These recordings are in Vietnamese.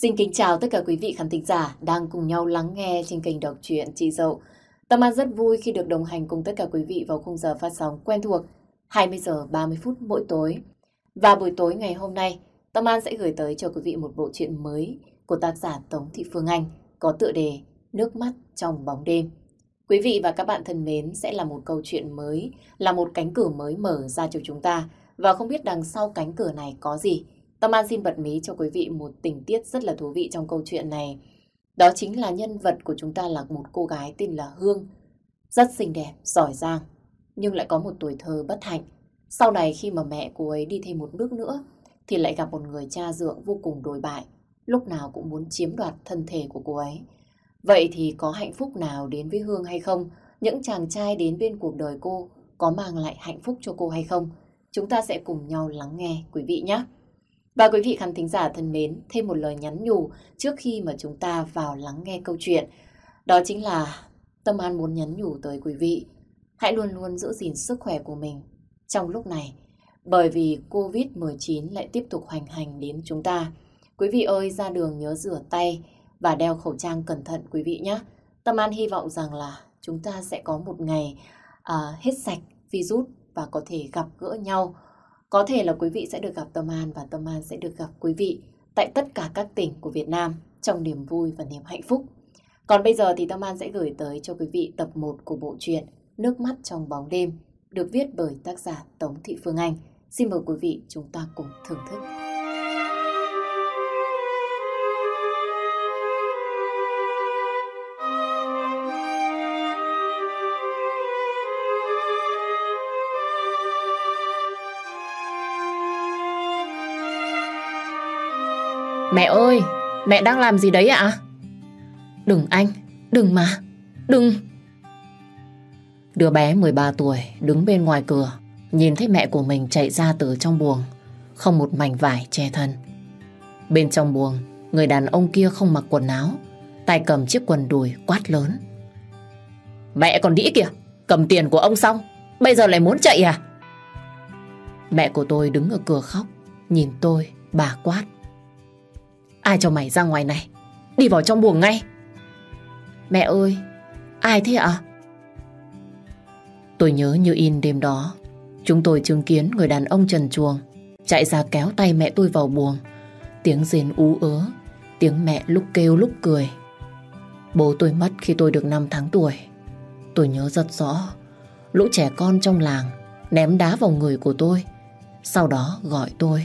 Xin kính chào tất cả quý vị khán thính giả đang cùng nhau lắng nghe trên kênh đọc truyện Chị Dậu. Tâm An rất vui khi được đồng hành cùng tất cả quý vị vào khung giờ phát sóng quen thuộc 20 giờ 30 phút mỗi tối. Và buổi tối ngày hôm nay, Tâm An sẽ gửi tới cho quý vị một bộ truyện mới của tác giả Tống Thị Phương Anh có tựa đề Nước mắt trong bóng đêm. Quý vị và các bạn thân mến, sẽ là một câu chuyện mới, là một cánh cửa mới mở ra cho chúng ta. Và không biết đằng sau cánh cửa này có gì? Tâm An xin bật mí cho quý vị một tình tiết rất là thú vị trong câu chuyện này. Đó chính là nhân vật của chúng ta là một cô gái tên là Hương. Rất xinh đẹp, giỏi giang, nhưng lại có một tuổi thơ bất hạnh. Sau này khi mà mẹ cô ấy đi thêm một bước nữa, thì lại gặp một người cha dượng vô cùng đồi bại, lúc nào cũng muốn chiếm đoạt thân thể của cô ấy. Vậy thì có hạnh phúc nào đến với Hương hay không? Những chàng trai đến bên cuộc đời cô có mang lại hạnh phúc cho cô hay không? Chúng ta sẽ cùng nhau lắng nghe quý vị nhé. Và quý vị khán thính giả thân mến, thêm một lời nhắn nhủ trước khi mà chúng ta vào lắng nghe câu chuyện. Đó chính là Tâm An muốn nhắn nhủ tới quý vị. Hãy luôn luôn giữ gìn sức khỏe của mình trong lúc này. Bởi vì Covid-19 lại tiếp tục hoành hành đến chúng ta. Quý vị ơi, ra đường nhớ rửa tay và đeo khẩu trang cẩn thận quý vị nhé. Tâm An hy vọng rằng là chúng ta sẽ có một ngày hết sạch virus và có thể gặp gỡ nhau. Có thể là quý vị sẽ được gặp Tâm An và Tâm An sẽ được gặp quý vị tại tất cả các tỉnh của Việt Nam trong niềm vui và niềm hạnh phúc. Còn bây giờ thì Tâm An sẽ gửi tới cho quý vị tập 1 của bộ truyện Nước mắt trong bóng đêm được viết bởi tác giả Tống Thị Phương Anh. Xin mời quý vị chúng ta cùng thưởng thức. Mẹ ơi, mẹ đang làm gì đấy ạ? Đừng anh, đừng mà, đừng. Đứa bé 13 tuổi đứng bên ngoài cửa, nhìn thấy mẹ của mình chạy ra từ trong buồng, không một mảnh vải che thân. Bên trong buồng, người đàn ông kia không mặc quần áo, tay cầm chiếc quần đùi quát lớn. Mẹ còn đĩ kìa, cầm tiền của ông xong, bây giờ lại muốn chạy à? Mẹ của tôi đứng ở cửa khóc, nhìn tôi, bà quát. Ai cho mày ra ngoài này? Đi vào trong buồng ngay. Mẹ ơi, ai thế ạ? Tôi nhớ như in đêm đó, chúng tôi chứng kiến người đàn ông trần truồng chạy ra kéo tay mẹ tôi vào buồng. Tiếng rên ú ớ, tiếng mẹ lúc kêu lúc cười. Bố tôi mất khi tôi được 5 tháng tuổi. Tôi nhớ rất rõ, lũ trẻ con trong làng ném đá vào người của tôi, sau đó gọi tôi.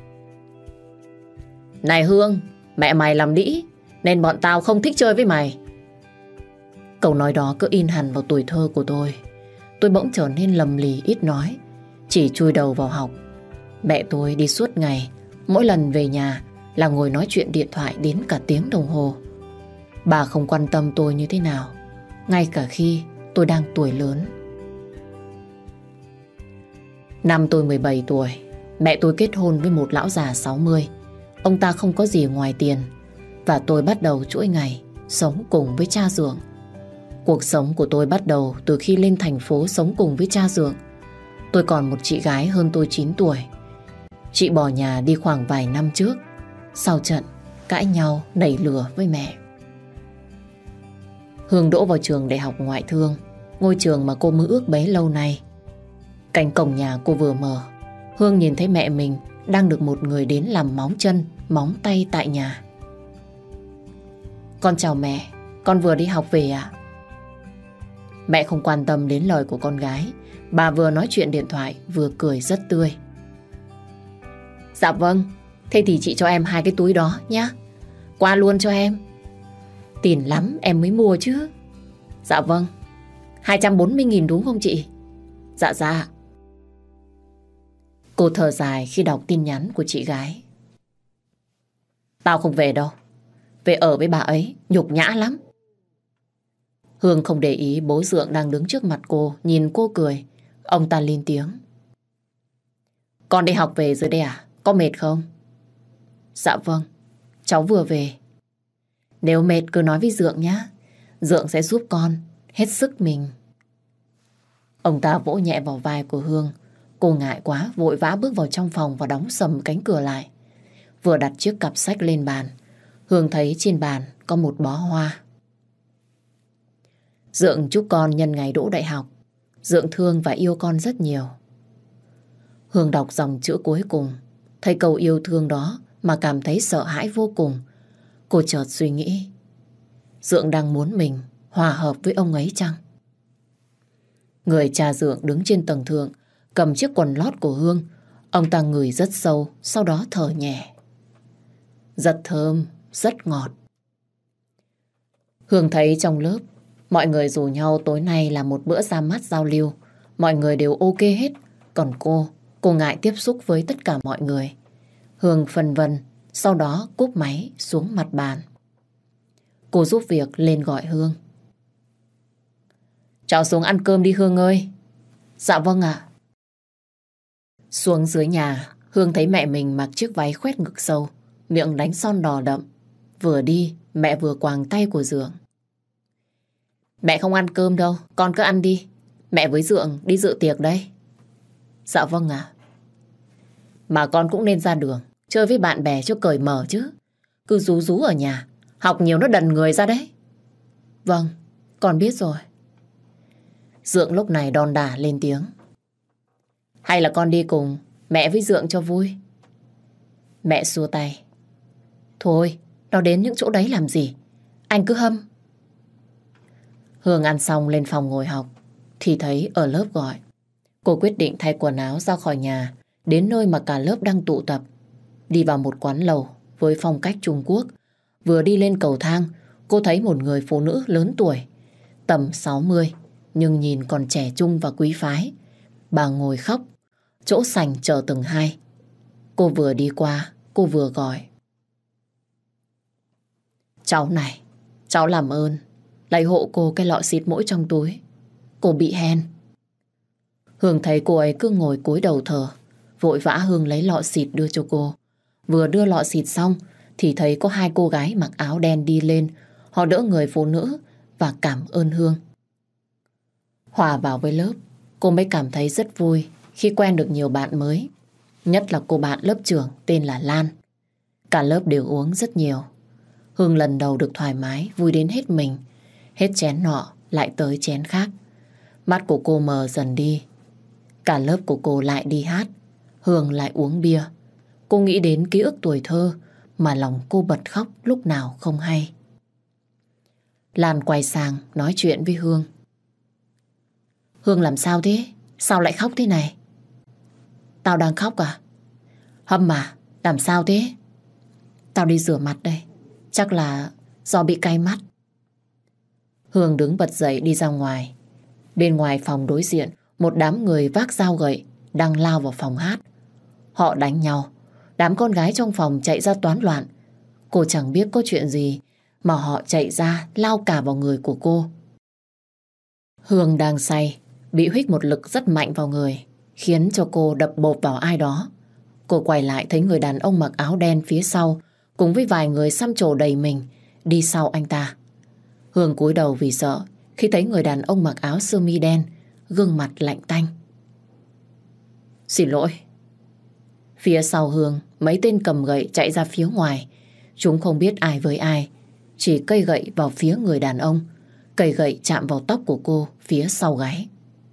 Này Hương, mẹ mày làm đĩ nên bọn tao không thích chơi với mày. Câu nói đó cứ in hẳn vào tuổi thơ của tôi. Tôi bỗng trở nên lầm lì ít nói, chỉ chui đầu vào học. Mẹ tôi đi suốt ngày, mỗi lần về nhà là ngồi nói chuyện điện thoại đến cả tiếng đồng hồ. Bà không quan tâm tôi như thế nào, ngay cả khi tôi đang tuổi lớn. Năm tôi 17 tuổi, mẹ tôi kết hôn với một lão già 60. Ông ta không có gì ngoài tiền, và tôi bắt đầu chuỗi ngày sống cùng với cha dượng. Cuộc sống của tôi bắt đầu từ khi lên thành phố sống cùng với cha dượng. Tôi còn một chị gái hơn tôi 9 tuổi. Chị bỏ nhà đi khoảng vài năm trước, sau trận cãi nhau nảy lửa với mẹ. Hương đỗ vào trường đại học ngoại thương, ngôi trường mà cô mơ ước bấy lâu nay. Cánh cổng nhà cô vừa mở, Hương nhìn thấy mẹ mình đang được một người đến làm móng chân, móng tay tại nhà. Con chào mẹ, con vừa đi học về ạ. Mẹ không quan tâm đến lời của con gái. Bà vừa nói chuyện điện thoại vừa cười rất tươi. Dạ vâng, thế thì chị cho em 2 cái túi đó nhá. Qua luôn cho em. Tiền lắm em mới mua chứ. Dạ vâng, 240.000 đúng không chị? Dạ dạ. Cô thở dài khi đọc tin nhắn của chị gái. Tao không về đâu. Về ở với bà ấy nhục nhã lắm. Hương không để ý bố dượng đang đứng trước mặt cô, nhìn cô cười. Ông ta lên tiếng. Con đi học về rồi đây à? Có mệt không? Dạ vâng, cháu vừa về. Nếu mệt cứ nói với dượng nhá. Dượng sẽ giúp con hết sức mình. Ông ta vỗ nhẹ vào vai của Hương. Cô ngại quá, vội vã bước vào trong phòng và đóng sầm cánh cửa lại. Vừa đặt chiếc cặp sách lên bàn, Hương thấy trên bàn có một bó hoa. Dượng chúc con nhân ngày đỗ đại học. Dượng thương và yêu con rất nhiều. Hương đọc dòng chữ cuối cùng, thấy câu yêu thương đó mà cảm thấy sợ hãi vô cùng. Cô chợt suy nghĩ, Dượng đang muốn mình hòa hợp với ông ấy chăng? Người cha Dượng đứng trên tầng thượng, cầm chiếc quần lót của Hương. Ông ta ngửi rất sâu, sau đó thở nhẹ. Rất thơm, rất ngọt. Hương thấy trong lớp, mọi người rủ nhau tối nay là một bữa ra mắt giao lưu. Mọi người đều ok hết. Còn cô ngại tiếp xúc với tất cả mọi người. Hương phân vân, sau đó cúp máy xuống mặt bàn. Cô giúp việc lên gọi Hương. Cháu xuống ăn cơm đi Hương ơi. Dạ vâng ạ. Xuống dưới nhà, Hương thấy mẹ mình mặc chiếc váy khoét ngực sâu, miệng đánh son đỏ đậm. Vừa đi, mẹ vừa quàng tay của Dượng. Mẹ không ăn cơm đâu, con cứ ăn đi. Mẹ với Dượng đi dự tiệc đây. Dạ vâng ạ. Mà con cũng nên ra đường, chơi với bạn bè cho cởi mở chứ. Cứ rú rú ở nhà, học nhiều nó đần người ra đấy. Vâng, con biết rồi. Dượng lúc này đon đả lên tiếng. Hay là con đi cùng mẹ với Dượng cho vui? Mẹ xua tay. Thôi, nó đến những chỗ đấy làm gì? Anh cứ hâm. Hương ăn xong lên phòng ngồi học thì thấy ở lớp gọi. Cô quyết định thay quần áo ra khỏi nhà, đến nơi mà cả lớp đang tụ tập. Đi vào một quán lẩu với phong cách Trung Quốc. Vừa đi lên cầu thang, cô thấy một người phụ nữ lớn tuổi, tầm 60, nhưng nhìn còn trẻ trung và quý phái. Bà ngồi khóc, chỗ sành chờ tầng 2. Cô vừa đi qua, cô vừa gọi. Cháu này, cháu làm ơn, lấy hộ cô cái lọ xịt mũi trong túi. Cô bị hen. Hương thấy cô ấy cứ ngồi cúi đầu thở, vội vã Hương lấy lọ xịt đưa cho cô. Vừa đưa lọ xịt xong thì thấy có hai cô gái mặc áo đen đi lên. Họ đỡ người phụ nữ và cảm ơn Hương. Hòa vào với lớp, cô mới cảm thấy rất vui khi quen được nhiều bạn mới. Nhất là cô bạn lớp trưởng tên là Lan. Cả lớp đều uống rất nhiều. Hương lần đầu được thoải mái, vui đến hết mình. Hết chén nọ lại tới chén khác. Mắt của cô mờ dần đi. Cả lớp của cô lại đi hát, Hương lại uống bia. Cô nghĩ đến ký ức tuổi thơ mà lòng cô bật khóc lúc nào không hay. Lan quay sang nói chuyện với Hương. Hương làm sao thế? Sao lại khóc thế này? Tao đang khóc à? Hâm à, làm sao thế? Tao đi rửa mặt đây. Chắc là do bị cay mắt. Hương đứng bật dậy đi ra ngoài. Bên ngoài phòng đối diện, một đám người vác dao gậy đang lao vào phòng hát. Họ đánh nhau. Đám con gái trong phòng chạy ra toán loạn. Cô chẳng biết có chuyện gì mà họ chạy ra lao cả vào người của cô. Hương đang say, bị huých một lực rất mạnh vào người, khiến cho cô đập bộp vào ai đó. Cô quay lại thấy người đàn ông mặc áo đen phía sau cùng với vài người xăm trổ đầy mình đi sau anh ta. Hương cúi đầu vì sợ khi thấy người đàn ông mặc áo sơ mi đen, gương mặt lạnh tanh. Xin lỗi. Phía sau Hương, mấy tên cầm gậy chạy ra phía ngoài. Chúng không biết ai với ai, chỉ cây gậy vào phía người đàn ông. Cây gậy chạm vào tóc của cô phía sau gáy.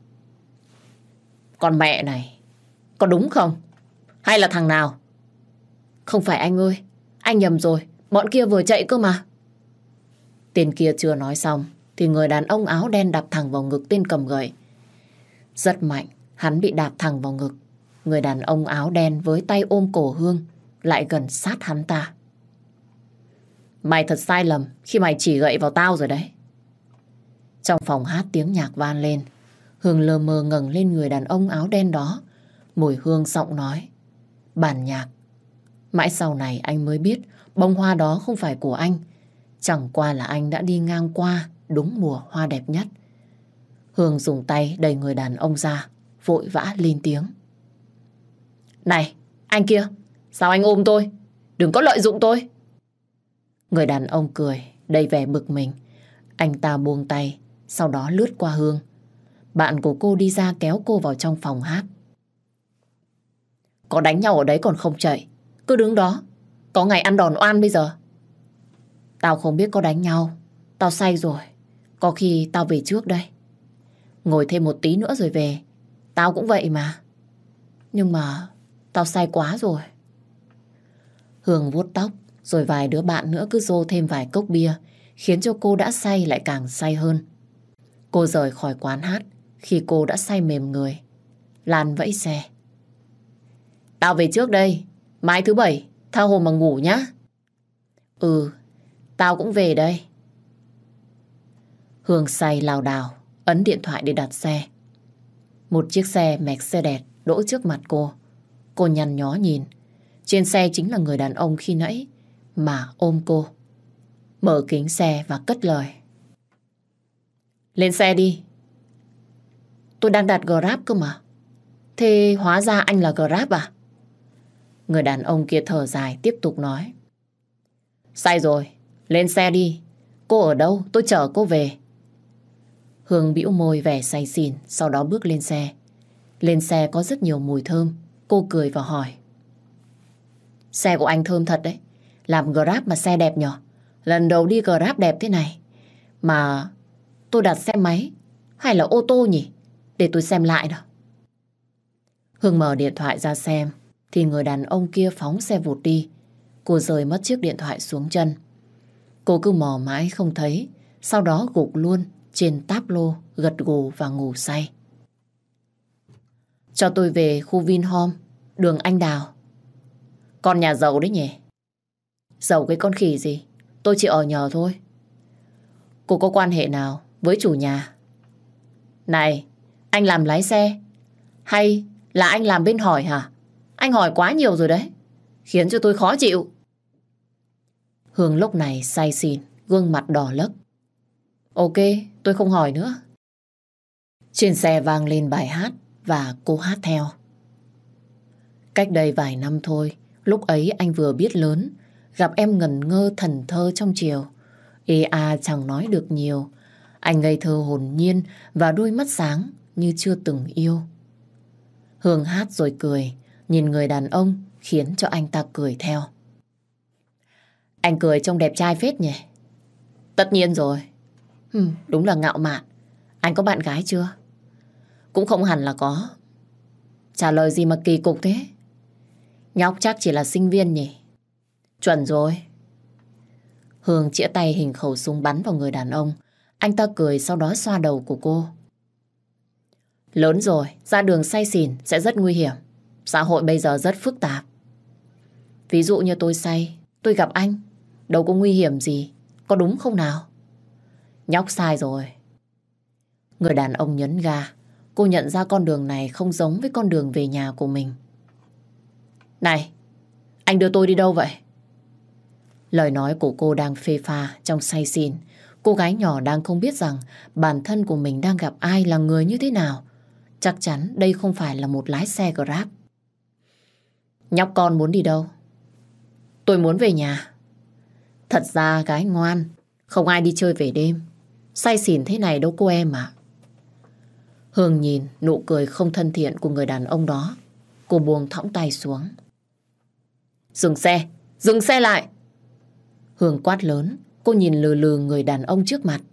Con mẹ này, có đúng không? Hay là thằng nào? Không phải anh ơi, anh nhầm rồi, bọn kia vừa chạy cơ mà. Tên kia chưa nói xong thì người đàn ông áo đen đạp thẳng vào ngực tên cầm gậy. Rất mạnh, hắn bị đạp thẳng vào ngực. Người đàn ông áo đen với tay ôm cổ Hương lại gần sát hắn ta. Mày thật sai lầm khi mày chỉ gậy vào tao rồi đấy. Trong phòng hát tiếng nhạc vang lên. Hương lờ mờ ngẩng lên người đàn ông áo đen đó. Mùi hương giọng nói. Bản nhạc. Mãi sau này anh mới biết bông hoa đó không phải của anh. Chẳng qua là anh đã đi ngang qua đúng mùa hoa đẹp nhất. Hương dùng tay đẩy người đàn ông ra, vội vã lên tiếng. Này, anh kia, sao anh ôm tôi? Đừng có lợi dụng tôi. Người đàn ông cười, đầy vẻ bực mình. Anh ta buông tay, sau đó lướt qua Hương. Bạn của cô đi ra kéo cô vào trong phòng hát. Có đánh nhau ở đấy còn không chạy, cứ đứng đó. Có ngày ăn đòn oan bây giờ. Tao không biết có đánh nhau. Tao say rồi. Có khi tao về trước đây. Ngồi thêm một tí nữa rồi về. Tao cũng vậy mà. Nhưng mà tao say quá rồi. Hương vuốt tóc, rồi vài đứa bạn nữa cứ dô thêm vài cốc bia, khiến cho cô đã say lại càng say hơn. Cô rời khỏi quán hát khi cô đã say mềm người. Lan vẫy xe. Tao về trước đây. Mai thứ bảy, tha hồ mà ngủ nhá. Ừ, tao cũng về đây. Hương say lảo đảo, ấn điện thoại để đặt xe. Một chiếc xe Mercedes đỗ trước mặt cô. Cô nhăn nhó nhìn. Trên xe chính là người đàn ông khi nãy mà ôm cô. Mở kính xe và cất lời. Lên xe đi. Tôi đang đặt Grab cơ mà. Thế hóa ra anh là Grab à? Người đàn ông kia thở dài tiếp tục nói. Sai rồi, lên xe đi. Cô ở đâu? Tôi chở cô về. Hương bĩu môi vẻ say xỉn, sau đó bước lên xe. Lên xe có rất nhiều mùi thơm. Cô cười và hỏi. Xe của anh thơm thật đấy. Làm Grab mà xe đẹp nhở? Lần đầu đi Grab đẹp thế này. Mà tôi đặt xe máy hay là ô tô nhỉ? Để tôi xem lại nào. Hương mở điện thoại ra xem thì người đàn ông kia phóng xe vụt đi. Cô rời mất chiếc điện thoại xuống chân. Cô cứ mò mãi không thấy, sau đó gục luôn trên táp lô, gật gù và ngủ say. Cho tôi về khu Vinhome, đường Anh Đào. Con nhà giàu đấy nhỉ? Giàu cái con khỉ gì? Tôi chỉ ở nhờ thôi. Cô có quan hệ nào với chủ nhà? Này, anh làm lái xe hay là anh làm bên hỏi hả? Anh hỏi quá nhiều rồi đấy, khiến cho tôi khó chịu. Hương lúc này say xỉn, gương mặt đỏ lấc. Ok, tôi không hỏi nữa. Trên xe vang lên bài hát và cô hát theo. Cách đây vài năm thôi, lúc ấy anh vừa biết lớn, gặp em ngẩn ngơ thần thơ trong chiều. Ê à chẳng nói được nhiều. Anh ngây thơ hồn nhiên và đôi mắt sáng như chưa từng yêu. Hương hát rồi cười, nhìn người đàn ông khiến cho anh ta cười theo. Anh cười trông đẹp trai phết nhỉ? Tất nhiên rồi. Đúng là ngạo mạn. Anh có bạn gái chưa? Cũng không hẳn là có. Trả lời gì mà kỳ cục thế? Nhóc chắc chỉ là sinh viên nhỉ? Chuẩn rồi. Hương chĩa tay hình khẩu súng bắn vào người đàn ông. Anh ta cười sau đó xoa đầu của cô. Lớn rồi, ra đường say xỉn sẽ rất nguy hiểm. Xã hội bây giờ rất phức tạp. Ví dụ như tôi say, tôi gặp anh, đâu có nguy hiểm gì, có đúng không nào? Nhóc sai rồi. Người đàn ông nhấn ga. Cô nhận ra con đường này không giống với con đường về nhà của mình. Này, anh đưa tôi đi đâu vậy? Lời nói của cô đang phê pha trong say xỉn. Cô gái nhỏ đang không biết rằng bản thân của mình đang gặp ai, là người như thế nào. Chắc chắn đây không phải là một lái xe Grab. Nhóc con muốn đi đâu? Tôi muốn về nhà. Thật ra gái ngoan, không ai đi chơi về đêm. Say xỉn thế này đâu cô em ạ. Hương nhìn nụ cười không thân thiện của người đàn ông đó. Cô buông thõng tay xuống. Dừng xe! Dừng xe lại! Hương quát lớn. Cô nhìn lừ lừ người đàn ông trước mặt.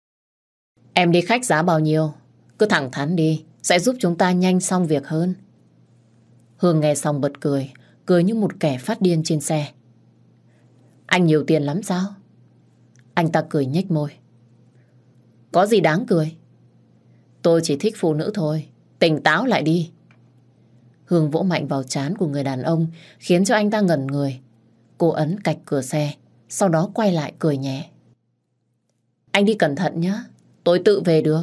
Em đi khách giá bao nhiêu? Cứ thẳng thắn đi, sẽ giúp chúng ta nhanh xong việc hơn. Hương nghe xong bật cười, cười như một kẻ phát điên trên xe. Anh nhiều tiền lắm sao? Anh ta cười nhếch môi. Có gì đáng cười? Tôi chỉ thích phụ nữ thôi, tỉnh táo lại đi. Hương vỗ mạnh vào trán của người đàn ông, khiến cho anh ta ngẩn người. Cô ấn cạch cửa xe, sau đó quay lại cười nhẹ. Anh đi cẩn thận nhé, tôi tự về được.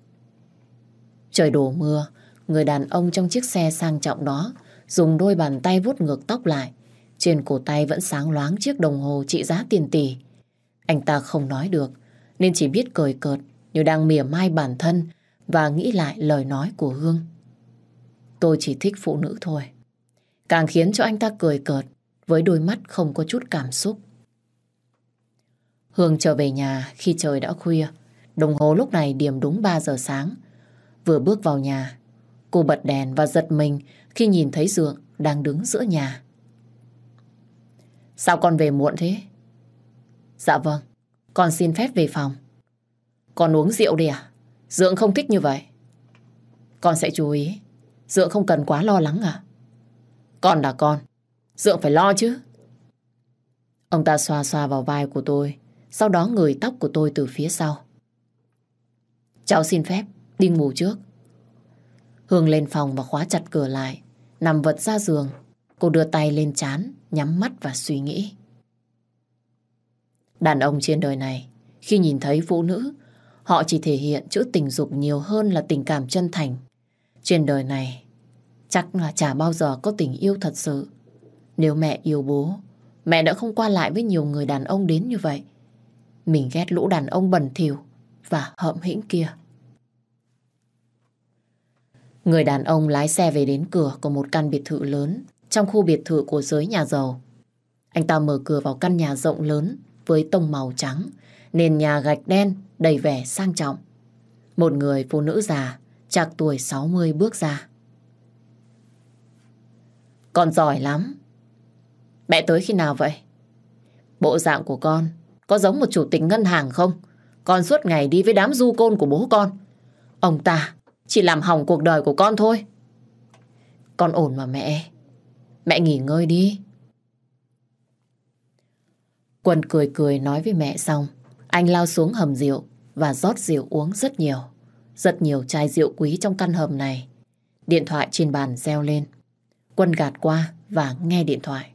Trời đổ mưa, người đàn ông trong chiếc xe sang trọng đó dùng đôi bàn tay vuốt ngược tóc lại. Trên cổ tay vẫn sáng loáng chiếc đồng hồ trị giá tiền tỷ. Anh ta không nói được, nên chỉ biết cười cợt như đang mỉa mai bản thân và nghĩ lại lời nói của Hương. Tôi chỉ thích phụ nữ thôi. Càng khiến cho anh ta cười cợt với đôi mắt không có chút cảm xúc. Hương trở về nhà khi trời đã khuya. Đồng hồ lúc này điểm đúng 3 giờ sáng. Vừa bước vào nhà, cô bật đèn và giật mình khi nhìn thấy Dượng đang đứng giữa nhà. Sao con về muộn thế? Dạ vâng, con xin phép về phòng. Con uống rượu đi à? Dượng không thích như vậy. Con sẽ chú ý. Dượng không cần quá lo lắng à? Con là con, Dượng phải lo chứ. Ông ta xoa xoa vào vai của tôi, sau đó ngửi tóc của tôi từ phía sau. Cháu xin phép đi ngủ trước. Hương lên phòng và khóa chặt cửa lại, nằm vật ra giường. Cô đưa tay lên trán, nhắm mắt và suy nghĩ. Đàn ông trên đời này, khi nhìn thấy phụ nữ, họ chỉ thể hiện chữ tình dục nhiều hơn là tình cảm chân thành. Trên đời này, chắc là chả bao giờ có tình yêu thật sự. Nếu mẹ yêu bố, mẹ đã không qua lại với nhiều người đàn ông đến như vậy. Mình ghét lũ đàn ông bẩn thỉu và hợm hĩnh kia. Người đàn ông lái xe về đến cửa của một căn biệt thự lớn trong khu biệt thự của giới nhà giàu. Anh ta mở cửa vào căn nhà rộng lớn với tông màu trắng, nền nhà gạch đen đầy vẻ sang trọng. Một người phụ nữ già, trạc tuổi 60 bước ra. Con giỏi lắm. Mẹ tới khi nào vậy? Bộ dạng của con có giống một chủ tịch ngân hàng không? Con suốt ngày đi với đám du côn của bố con. Ông ta chỉ làm hỏng cuộc đời của con thôi. Con ổn mà mẹ. Mẹ nghỉ ngơi đi. Quân cười cười nói với mẹ xong, anh lao xuống hầm rượu và rót rượu uống rất nhiều. Rất nhiều chai rượu quý trong căn hầm này. Điện thoại trên bàn reo lên. Quân gạt qua và nghe điện thoại.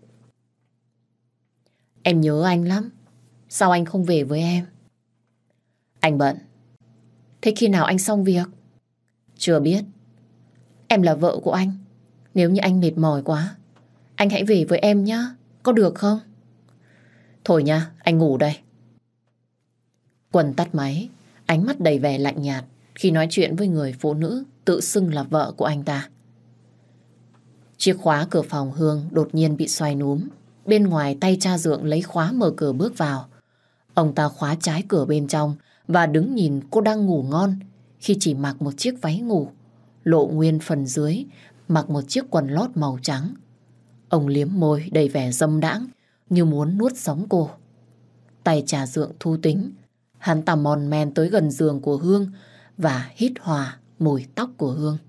Em nhớ anh lắm. Sao anh không về với em? Anh bận. Thế khi nào anh xong việc? Chưa biết. Em là vợ của anh. Nếu như anh mệt mỏi quá, anh hãy về với em nhé. Có được không? Thôi nha, anh ngủ đây. Quân tắt máy, ánh mắt đầy vẻ lạnh nhạt khi nói chuyện với người phụ nữ tự xưng là vợ của anh ta. Chiếc khóa cửa phòng Hương đột nhiên bị xoay núm. Bên ngoài tay cha Dượng lấy khóa mở cửa bước vào. Ông ta khóa trái cửa bên trong và đứng nhìn cô đang ngủ ngon khi chỉ mặc một chiếc váy ngủ, lộ nguyên phần dưới, mặc một chiếc quần lót màu trắng. Ông liếm môi đầy vẻ dâm đãng như muốn nuốt sống cô. Tay cha Dượng thu tính, hắn ta mòn men tới gần giường của Hương và hít hòa mùi tóc của Hương.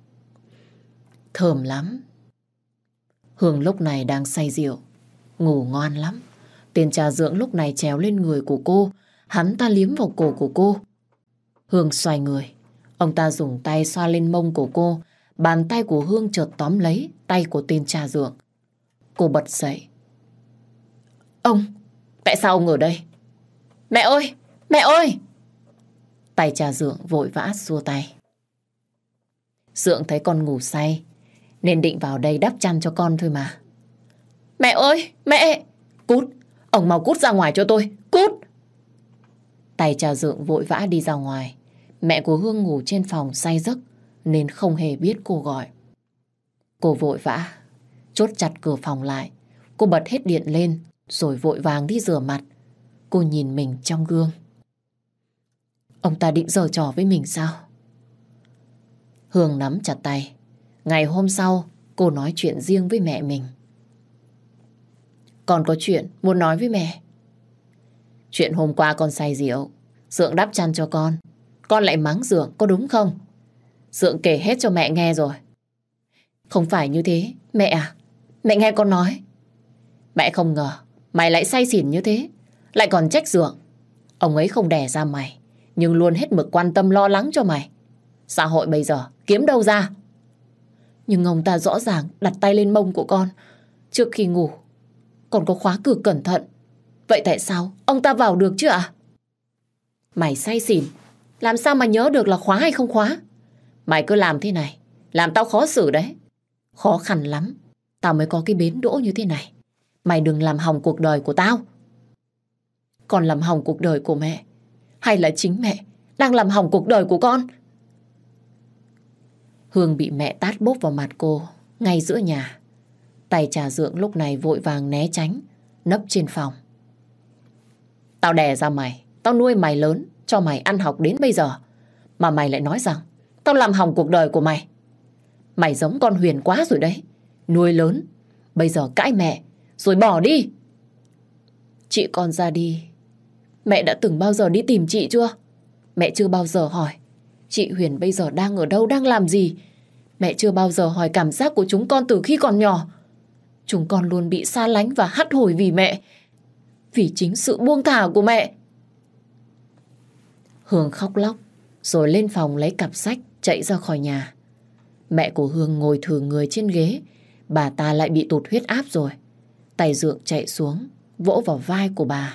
Thơm lắm. Hương lúc này đang say rượu, ngủ ngon lắm. Tên cha Dượng lúc này trèo lên người của cô, hắn ta liếm vào cổ của cô. Hương xoay người, ông ta dùng tay xoa lên mông của cô, bàn tay của Hương chợt tóm lấy tay của tên cha Dượng. Cô bật dậy. Ông, tại sao ông ở đây? Mẹ ơi, mẹ ơi! Tay cha Dượng vội vã xua tay. Dượng thấy con ngủ say nên định vào đây đắp chăn cho con thôi mà. Mẹ ơi, mẹ! Cút, ông mau cút ra ngoài cho tôi, cút! Tay cha Dượng vội vã đi ra ngoài. Mẹ của Hương ngủ trên phòng say giấc nên không hề biết cô gọi. Cô vội vã chốt chặt cửa phòng lại. Cô bật hết điện lên rồi vội vàng đi rửa mặt. Cô nhìn mình trong gương. Ông ta định giở trò với mình sao? Hương nắm chặt tay. Ngày hôm sau cô nói chuyện riêng với mẹ mình. Con có chuyện muốn nói với mẹ. Chuyện hôm qua con say rượu, Dượng đắp chăn cho con lại mắng Dượng, có đúng không? Dượng kể hết cho mẹ nghe rồi. Không phải như thế, mẹ à, mẹ nghe con nói. Mẹ không ngờ mày lại say xỉn như thế, lại còn trách Dượng. Ông ấy không đẻ ra mày, nhưng luôn hết mực quan tâm lo lắng cho mày. Xã hội bây giờ kiếm đâu ra? Nhưng ông ta rõ ràng đặt tay lên mông của con trước khi ngủ. Con có khóa cửa cẩn thận. Vậy tại sao ông ta vào được chứ ạ? Mày say xỉn, làm sao mà nhớ được là khóa hay không khóa? Mày cứ làm thế này, làm tao khó xử đấy. Khó khăn lắm, tao mới có cái bến đỗ như thế này. Mày đừng làm hỏng cuộc đời của tao. Con làm hỏng cuộc đời của mẹ, hay là chính mẹ đang làm hỏng cuộc đời của con? Hương bị mẹ tát bốp vào mặt cô ngay giữa nhà. Tay cha Dượng lúc này vội vàng né tránh, nấp trên phòng. Tao đẻ ra mày, tao nuôi mày lớn, cho mày ăn học đến bây giờ, mà mày lại nói rằng tao làm hỏng cuộc đời của mày. Mày giống con Huyền quá rồi đấy. Nuôi lớn, bây giờ cãi mẹ rồi bỏ đi. Chị con ra đi Mẹ đã từng bao giờ đi tìm chị chưa? Mẹ chưa bao giờ hỏi chị Huyền bây giờ đang ở đâu, đang làm gì. Mẹ chưa bao giờ hỏi cảm giác của chúng con từ khi còn nhỏ. Chúng con luôn bị xa lánh và hắt hủi vì mẹ. Vì chính sự buông thả của mẹ. Hương khóc lóc rồi lên phòng lấy cặp sách chạy ra khỏi nhà. Mẹ của Hương ngồi thừ người trên ghế. Bà ta lại bị tụt huyết áp rồi. Tay Dượng chạy xuống vỗ vào vai của bà.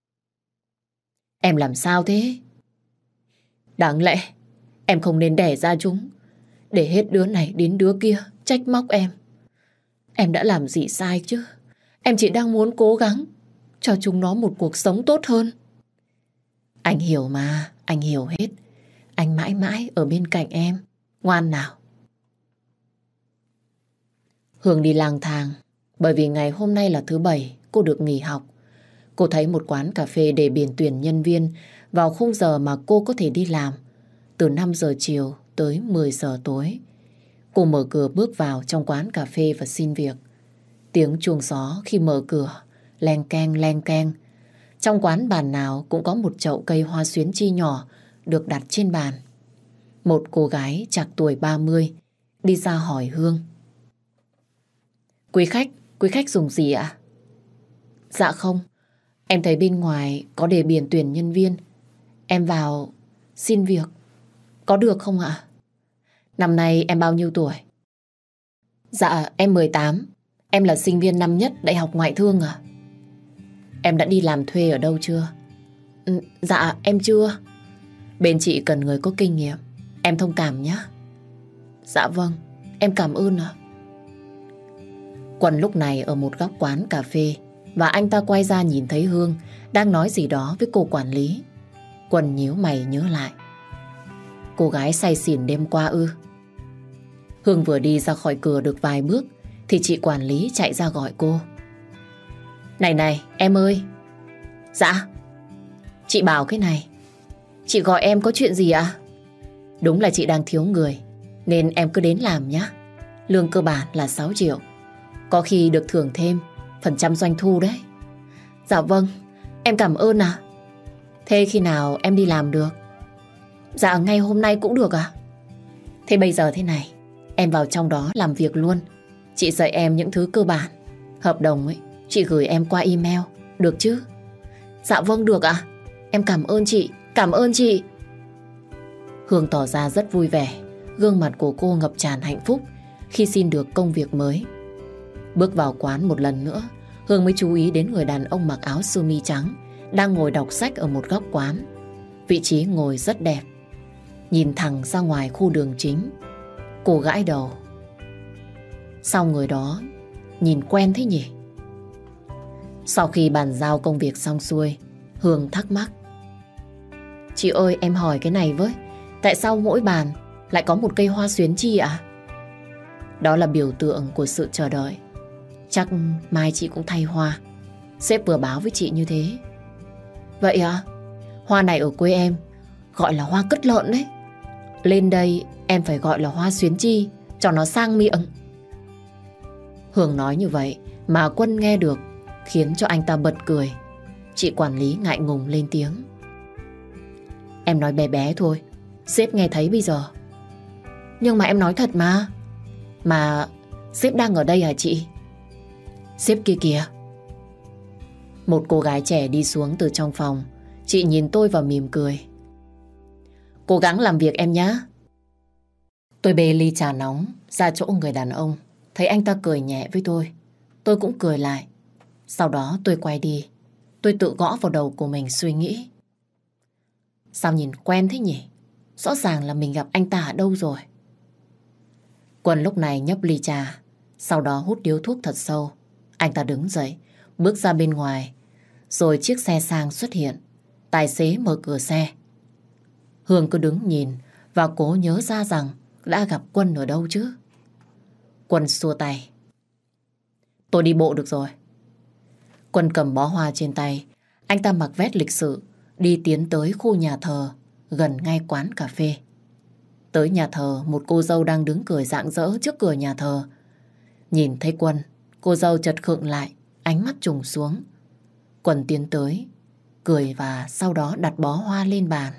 Em làm sao thế? Đáng lẽ em không nên đẻ ra chúng, để hết đứa này đến đứa kia trách móc em. Em đã làm gì sai chứ? Em chỉ đang muốn cố gắng cho chúng nó một cuộc sống tốt hơn. Anh hiểu mà, anh hiểu hết. Anh mãi mãi ở bên cạnh em. Ngoan nào. Hương đi lang thang bởi vì ngày hôm nay là thứ Bảy, cô được nghỉ học. Cô thấy một quán cà phê để biển tuyển nhân viên vào khung giờ mà cô có thể đi làm, từ 5 giờ chiều tới 10 giờ tối. Cô mở cửa bước vào trong quán cà phê và xin việc. Tiếng chuông gió khi mở cửa leng keng leng keng. Trong quán bàn nào cũng có một chậu cây hoa xuyến chi nhỏ được đặt trên bàn. Một cô gái trạc tuổi 30 đi ra hỏi Hương. Quý khách dùng gì ạ? Dạ không, em thấy bên ngoài có đề biển tuyển nhân viên. Em vào xin việc. Có được không ạ? Năm nay em bao nhiêu tuổi? Dạ em 18. Em là sinh viên năm nhất Đại học Ngoại thương à? Em đã đi làm thuê ở đâu chưa? Dạ em chưa. Bên chị cần người có kinh nghiệm. Em thông cảm nhé. Dạ vâng, em cảm ơn ạ. Quân lúc này ở một góc quán cà phê và anh ta quay ra nhìn thấy Hương đang nói gì đó với cô quản lý. Quân nhíu mày nhớ lại. Cô gái say xỉn đêm qua ư? Hương vừa đi ra khỏi cửa được vài bước thì chị quản lý chạy ra gọi cô. Này này, em ơi. Dạ. Chị bảo cái này. Chị gọi em có chuyện gì ạ? Đúng là chị đang thiếu người nên em cứ đến làm nhé. Lương cơ bản là 6 triệu. Có khi được thưởng thêm phần trăm doanh thu đấy. Dạ vâng, em cảm ơn ạ. Thế khi nào em đi làm được? Dạ ngay hôm nay cũng được ạ. Thế bây giờ thế này, em vào trong đó làm việc luôn. Chị dạy em những thứ cơ bản. Hợp đồng ấy, chị gửi em qua email, được chứ? Dạ vâng được ạ. Em cảm ơn chị, cảm ơn chị. Hương tỏ ra rất vui vẻ. Gương mặt của cô ngập tràn hạnh phúc khi xin được công việc mới. Bước vào quán một lần nữa, Hương mới chú ý đến người đàn ông mặc áo sơ mi trắng đang ngồi đọc sách ở một góc quán. Vị trí ngồi rất đẹp, nhìn thẳng ra ngoài khu đường chính. Cô gãi đầu. Sao người đó nhìn quen thế nhỉ? Sau khi bàn giao công việc xong xuôi, Hương thắc mắc. Chị ơi, em hỏi cái này với. Tại sao mỗi bàn lại có một cây hoa xuyến chi ạ? Đó là biểu tượng của sự chờ đợi. Chắc mai chị cũng thay hoa. Sếp vừa báo với chị như thế. Vậy à? Hoa này ở quê em gọi là hoa cứt lợn đấy. Lên đây em phải gọi là hoa xuyến chi cho nó sang miệng. Hương nói như vậy mà Quân nghe được, khiến cho anh ta bật cười. Chị quản lý ngại ngùng lên tiếng. Em nói bé bé thôi, sếp nghe thấy bây giờ. Nhưng mà em nói thật mà. Mà sếp đang ở đây hả chị? Sếp kia kìa. Một cô gái trẻ đi xuống từ trong phòng. Chị nhìn tôi và mỉm cười. Cố gắng làm việc em nhé. Tôi bê ly trà nóng ra chỗ người đàn ông. Thấy anh ta cười nhẹ với tôi cũng cười lại. Sau đó tôi quay đi. Tôi tự gõ vào đầu của mình suy nghĩ. Sao nhìn quen thế nhỉ? Rõ ràng là mình gặp anh ta ở đâu rồi. Quân lúc này nhấp ly trà, sau đó hút điếu thuốc thật sâu. Anh ta đứng dậy, bước ra bên ngoài. Rồi chiếc xe sang xuất hiện. Tài xế mở cửa xe. Hương cứ đứng nhìn và cố nhớ ra rằng đã gặp Quân ở đâu chứ. Quân xua tay. Tôi đi bộ được rồi. Quân cầm bó hoa trên tay. Anh ta mặc vest lịch sự, đi tiến tới khu nhà thờ gần ngay quán cà phê. Tới nhà thờ, một cô dâu đang đứng cười rạng rỡ trước cửa nhà thờ. Nhìn thấy Quân, cô dâu chợt khựng lại, ánh mắt trùng xuống. Quân tiến tới, cười và sau đó đặt bó hoa lên bàn.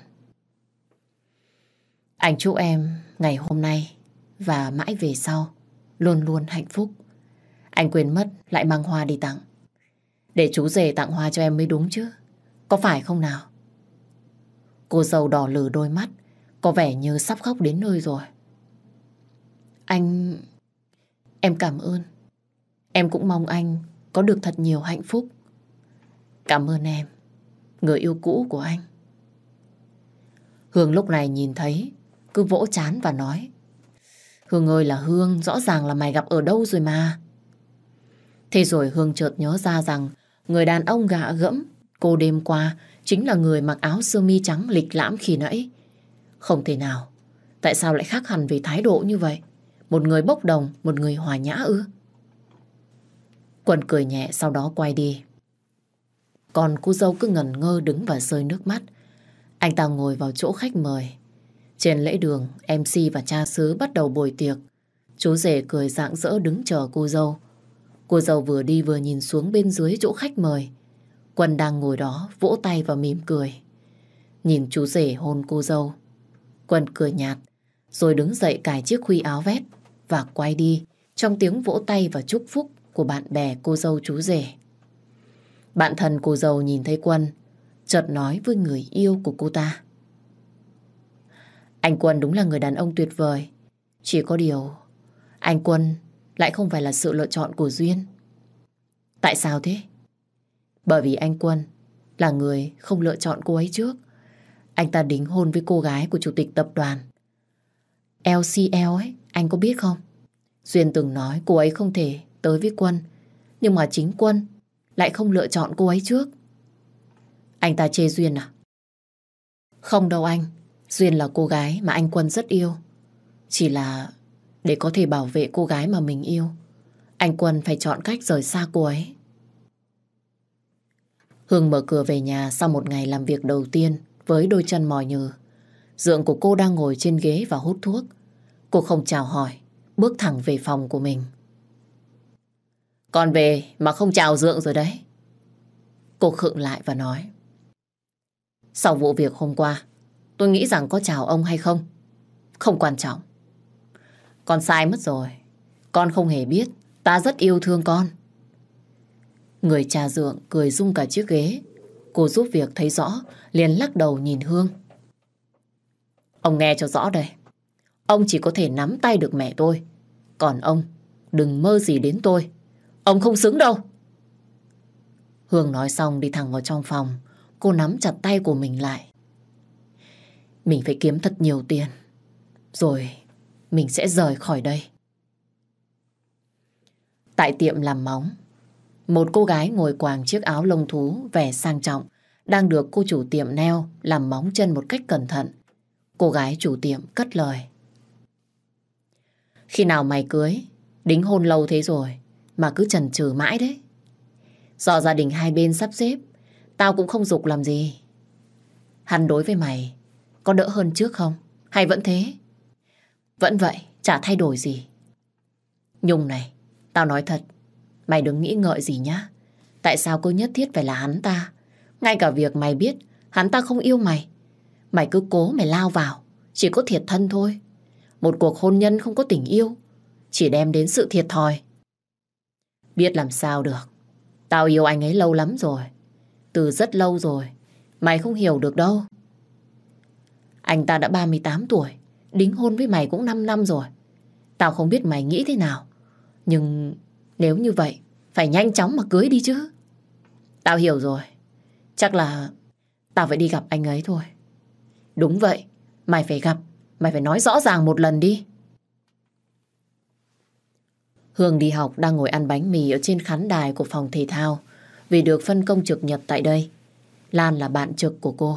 Anh chúc em ngày hôm nay và mãi về sau luôn luôn hạnh phúc. Anh quên mất lại mang hoa đi tặng. Để chú rể tặng hoa cho em mới đúng chứ. Có phải không nào? Cô dâu đỏ lử đôi mắt, có vẻ như sắp khóc đến nơi rồi. Anh... Em cảm ơn. Em cũng mong anh có được thật nhiều hạnh phúc. Cảm ơn em, người yêu cũ của anh. Hương lúc này nhìn thấy, cứ vỗ trán và nói: Hương ơi là Hương, rõ ràng là mày gặp ở đâu rồi mà. Thế rồi Hương chợt nhớ ra rằng người đàn ông gạ gẫm cô đêm qua chính là người mặc áo sơ mi trắng lịch lãm khi nãy. Không thể nào. Tại sao lại khác hẳn về thái độ như vậy? Một người bốc đồng, một người hòa nhã ư? Quân cười nhẹ sau đó quay đi. Còn cô dâu cứ ngẩn ngơ đứng và rơi nước mắt. Anh ta ngồi vào chỗ khách mời. Trên lễ đường, MC và cha xứ bắt đầu buổi tiệc. Chú rể cười rạng rỡ đứng chờ cô dâu. Cô dâu vừa đi vừa nhìn xuống bên dưới chỗ khách mời. Quân đang ngồi đó vỗ tay và mỉm cười. Nhìn chú rể hôn cô dâu, Quân cười nhạt, rồi đứng dậy cài chiếc khuy áo vest và quay đi trong tiếng vỗ tay và chúc phúc của bạn bè cô dâu chú rể. Bạn thân cô dâu nhìn thấy Quân, chợt nói với người yêu của cô ta: Anh Quân đúng là người đàn ông tuyệt vời. Chỉ có điều, anh Quân lại không phải là sự lựa chọn của Duyên. Tại sao thế? Bởi vì anh Quân là người không lựa chọn cô ấy trước. Anh ta đính hôn với cô gái của chủ tịch tập đoàn LCL ấy, anh có biết không? Duyên từng nói cô ấy không thể tới với Quân, nhưng mà chính Quân lại không lựa chọn cô ấy trước. Anh ta chê Duyên à? Không đâu anh. Duyên là cô gái mà anh Quân rất yêu. Chỉ là để có thể bảo vệ cô gái mà mình yêu, anh Quân phải chọn cách rời xa cô ấy. Hương mở cửa về nhà sau một ngày làm việc đầu tiên với đôi chân mỏi nhừ. Dượng của cô đang ngồi trên ghế và hút thuốc. Cô không chào hỏi, bước thẳng về phòng của mình. Con về mà không chào Dượng rồi đấy. Cô khựng lại và nói: Sau vụ việc hôm qua, tôi nghĩ rằng có chào ông hay không không quan trọng. Con sai mất rồi. Con không hề biết ta rất yêu thương con. Người cha Dượng cười rung cả chiếc ghế. Cô giúp việc thấy rõ, liền lắc đầu nhìn Hương. Ông nghe cho rõ đây. Ông chỉ có thể nắm tay được mẹ tôi. Còn ông, đừng mơ gì đến tôi. Ông không xứng đâu. Hương nói xong đi thẳng vào trong phòng. Cô nắm chặt tay của mình lại. Mình phải kiếm thật nhiều tiền, rồi mình sẽ rời khỏi đây. Tại tiệm làm móng, một cô gái ngồi quàng chiếc áo lông thú vẻ sang trọng đang được cô chủ tiệm nail làm móng chân một cách cẩn thận. Cô gái chủ tiệm cất lời: Khi nào mày cưới? Đính hôn lâu thế rồi mà cứ chần chừ mãi đấy. Do gia đình hai bên sắp xếp, tao cũng không giục làm gì. Hắn đối với mày có đỡ hơn trước không? Hay vẫn thế? Vẫn vậy, chả thay đổi gì. Nhung này, tao nói thật, mày đừng nghĩ ngợi gì nhá. Tại sao cứ nhất thiết phải là hắn ta? Ngay cả việc mày biết hắn ta không yêu mày, mày cứ cố mày lao vào, chỉ có thiệt thân thôi. Một cuộc hôn nhân không có tình yêu chỉ đem đến sự thiệt thòi. Biết làm sao được. Tao yêu anh ấy lâu lắm rồi. Từ rất lâu rồi. Mày không hiểu được đâu. Anh ta đã 38 tuổi, đính hôn với mày cũng 5 năm rồi. Tao không biết mày nghĩ thế nào, nhưng nếu như vậy phải nhanh chóng mà cưới đi chứ. Tao hiểu rồi. Chắc là tao phải đi gặp anh ấy thôi. Đúng vậy, mày phải gặp. Mày phải nói rõ ràng một lần đi. Hương đi học đang ngồi ăn bánh mì ở trên khán đài của phòng thể thao vì được phân công trực nhật tại đây. Lan là bạn trực của cô.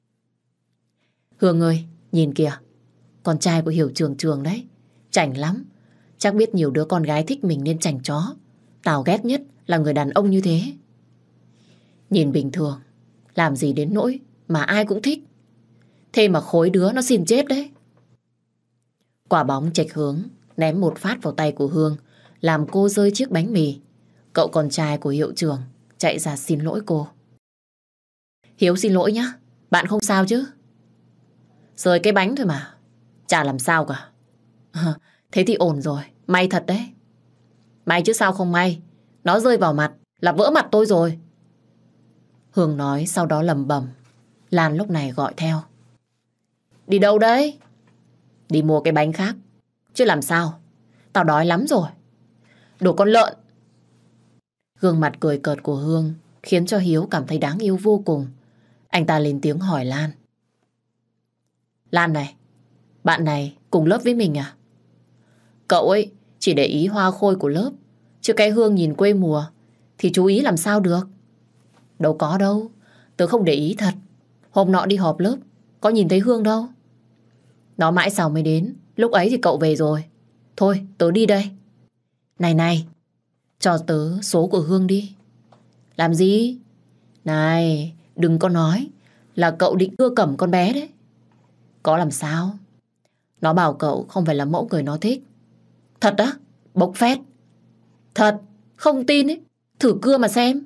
Hương ơi, nhìn kìa, con trai của Hiểu Trường Trường đấy. Chảnh lắm. Chắc biết nhiều đứa con gái thích mình nên chảnh chó. Tao ghét nhất là người đàn ông như thế. Nhìn bình thường, làm gì đến nỗi mà ai cũng thích. Thế mà khối đứa nó xin chết đấy. Quả bóng chệch hướng, ném một phát vào tay của Hương, làm cô rơi chiếc bánh mì. Cậu con trai của hiệu trưởng chạy ra xin lỗi cô. Hiếu xin lỗi nhá. Bạn không sao chứ? Rơi cái bánh thôi mà. Chả làm sao cả. Thế thì ổn rồi. May thật đấy. May chứ sao không may. Nó rơi vào mặt là vỡ mặt tôi rồi. Hương nói sau đó lẩm bẩm. Lan lúc này gọi theo. Đi đâu đấy? Đi mua cái bánh khác. Chứ làm sao? Tao đói lắm rồi. Đồ con lợn. Gương mặt cười cợt của Hương khiến cho Hiếu cảm thấy đáng yêu vô cùng. Anh ta lên tiếng hỏi Lan. Lan này, bạn này cùng lớp với mình à? Cậu ấy chỉ để ý hoa khôi của lớp, chứ cái Hương nhìn quê mùa thì chú ý làm sao được. Đâu có đâu, tớ không để ý thật. Hôm nọ đi họp lớp, có nhìn thấy Hương đâu. Nó mãi sau mới đến, lúc ấy thì cậu về rồi. Thôi, tớ đi đây. Này này, cho tớ số của Hương đi. Làm gì? Này, đừng có nói là cậu định cưa cẩm con bé đấy. Có làm sao? Nó bảo cậu không phải là mẫu người nó thích. Thật á? Bốc phét. Thật, không tin ấy. Thử cưa mà xem.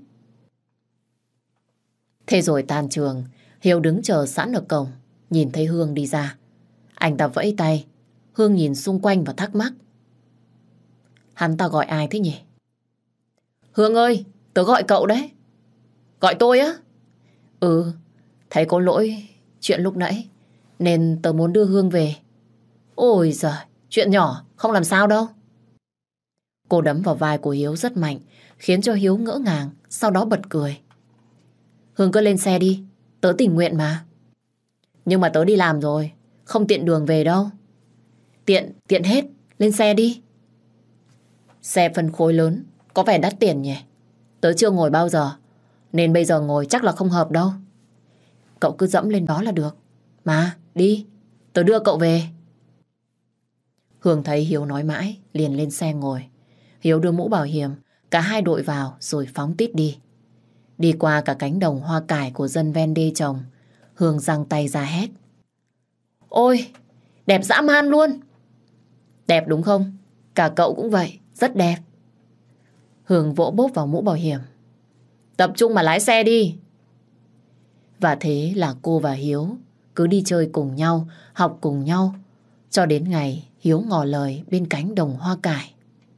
Thế rồi tan trường, Hiếu đứng chờ sẵn ở cổng, nhìn thấy Hương đi ra. Anh ta vẫy tay. Hương nhìn xung quanh và thắc mắc. Hắn ta gọi ai thế nhỉ? Hương ơi, tớ gọi cậu đấy. Gọi tôi á? Ừ, thấy có lỗi chuyện lúc nãy nên tớ muốn đưa Hương về. Ôi giời, chuyện nhỏ, không làm sao đâu. Cô đấm vào vai của Hiếu rất mạnh, khiến cho Hiếu ngỡ ngàng, sau đó bật cười. Hương cứ lên xe đi, tớ tình nguyện mà. Nhưng mà tớ đi làm rồi, không tiện đường về đâu. Tiện hết, lên xe đi. Xe phân khối lớn, có vẻ đắt tiền nhỉ? Tớ chưa ngồi bao giờ, nên bây giờ ngồi chắc là không hợp đâu. Cậu cứ dẫm lên đó là được. Mà, đi, tớ đưa cậu về. Hương thấy Hiếu nói mãi, liền lên xe ngồi. Hiếu đưa mũ bảo hiểm, cả hai đội vào rồi phóng tít đi. Đi qua cả cánh đồng hoa cải của dân ven đê trồng, Hương giang tay ra hét. Ôi, đẹp dã man luôn. Đẹp đúng không? Cả cậu cũng vậy, rất đẹp. Hương vỗ bốp vào mũ bảo hiểm. Tập trung mà lái xe đi. Và thế là cô và Hiếu cứ đi chơi cùng nhau, học cùng nhau, cho đến ngày Hiếu ngỏ lời bên cánh đồng hoa cải.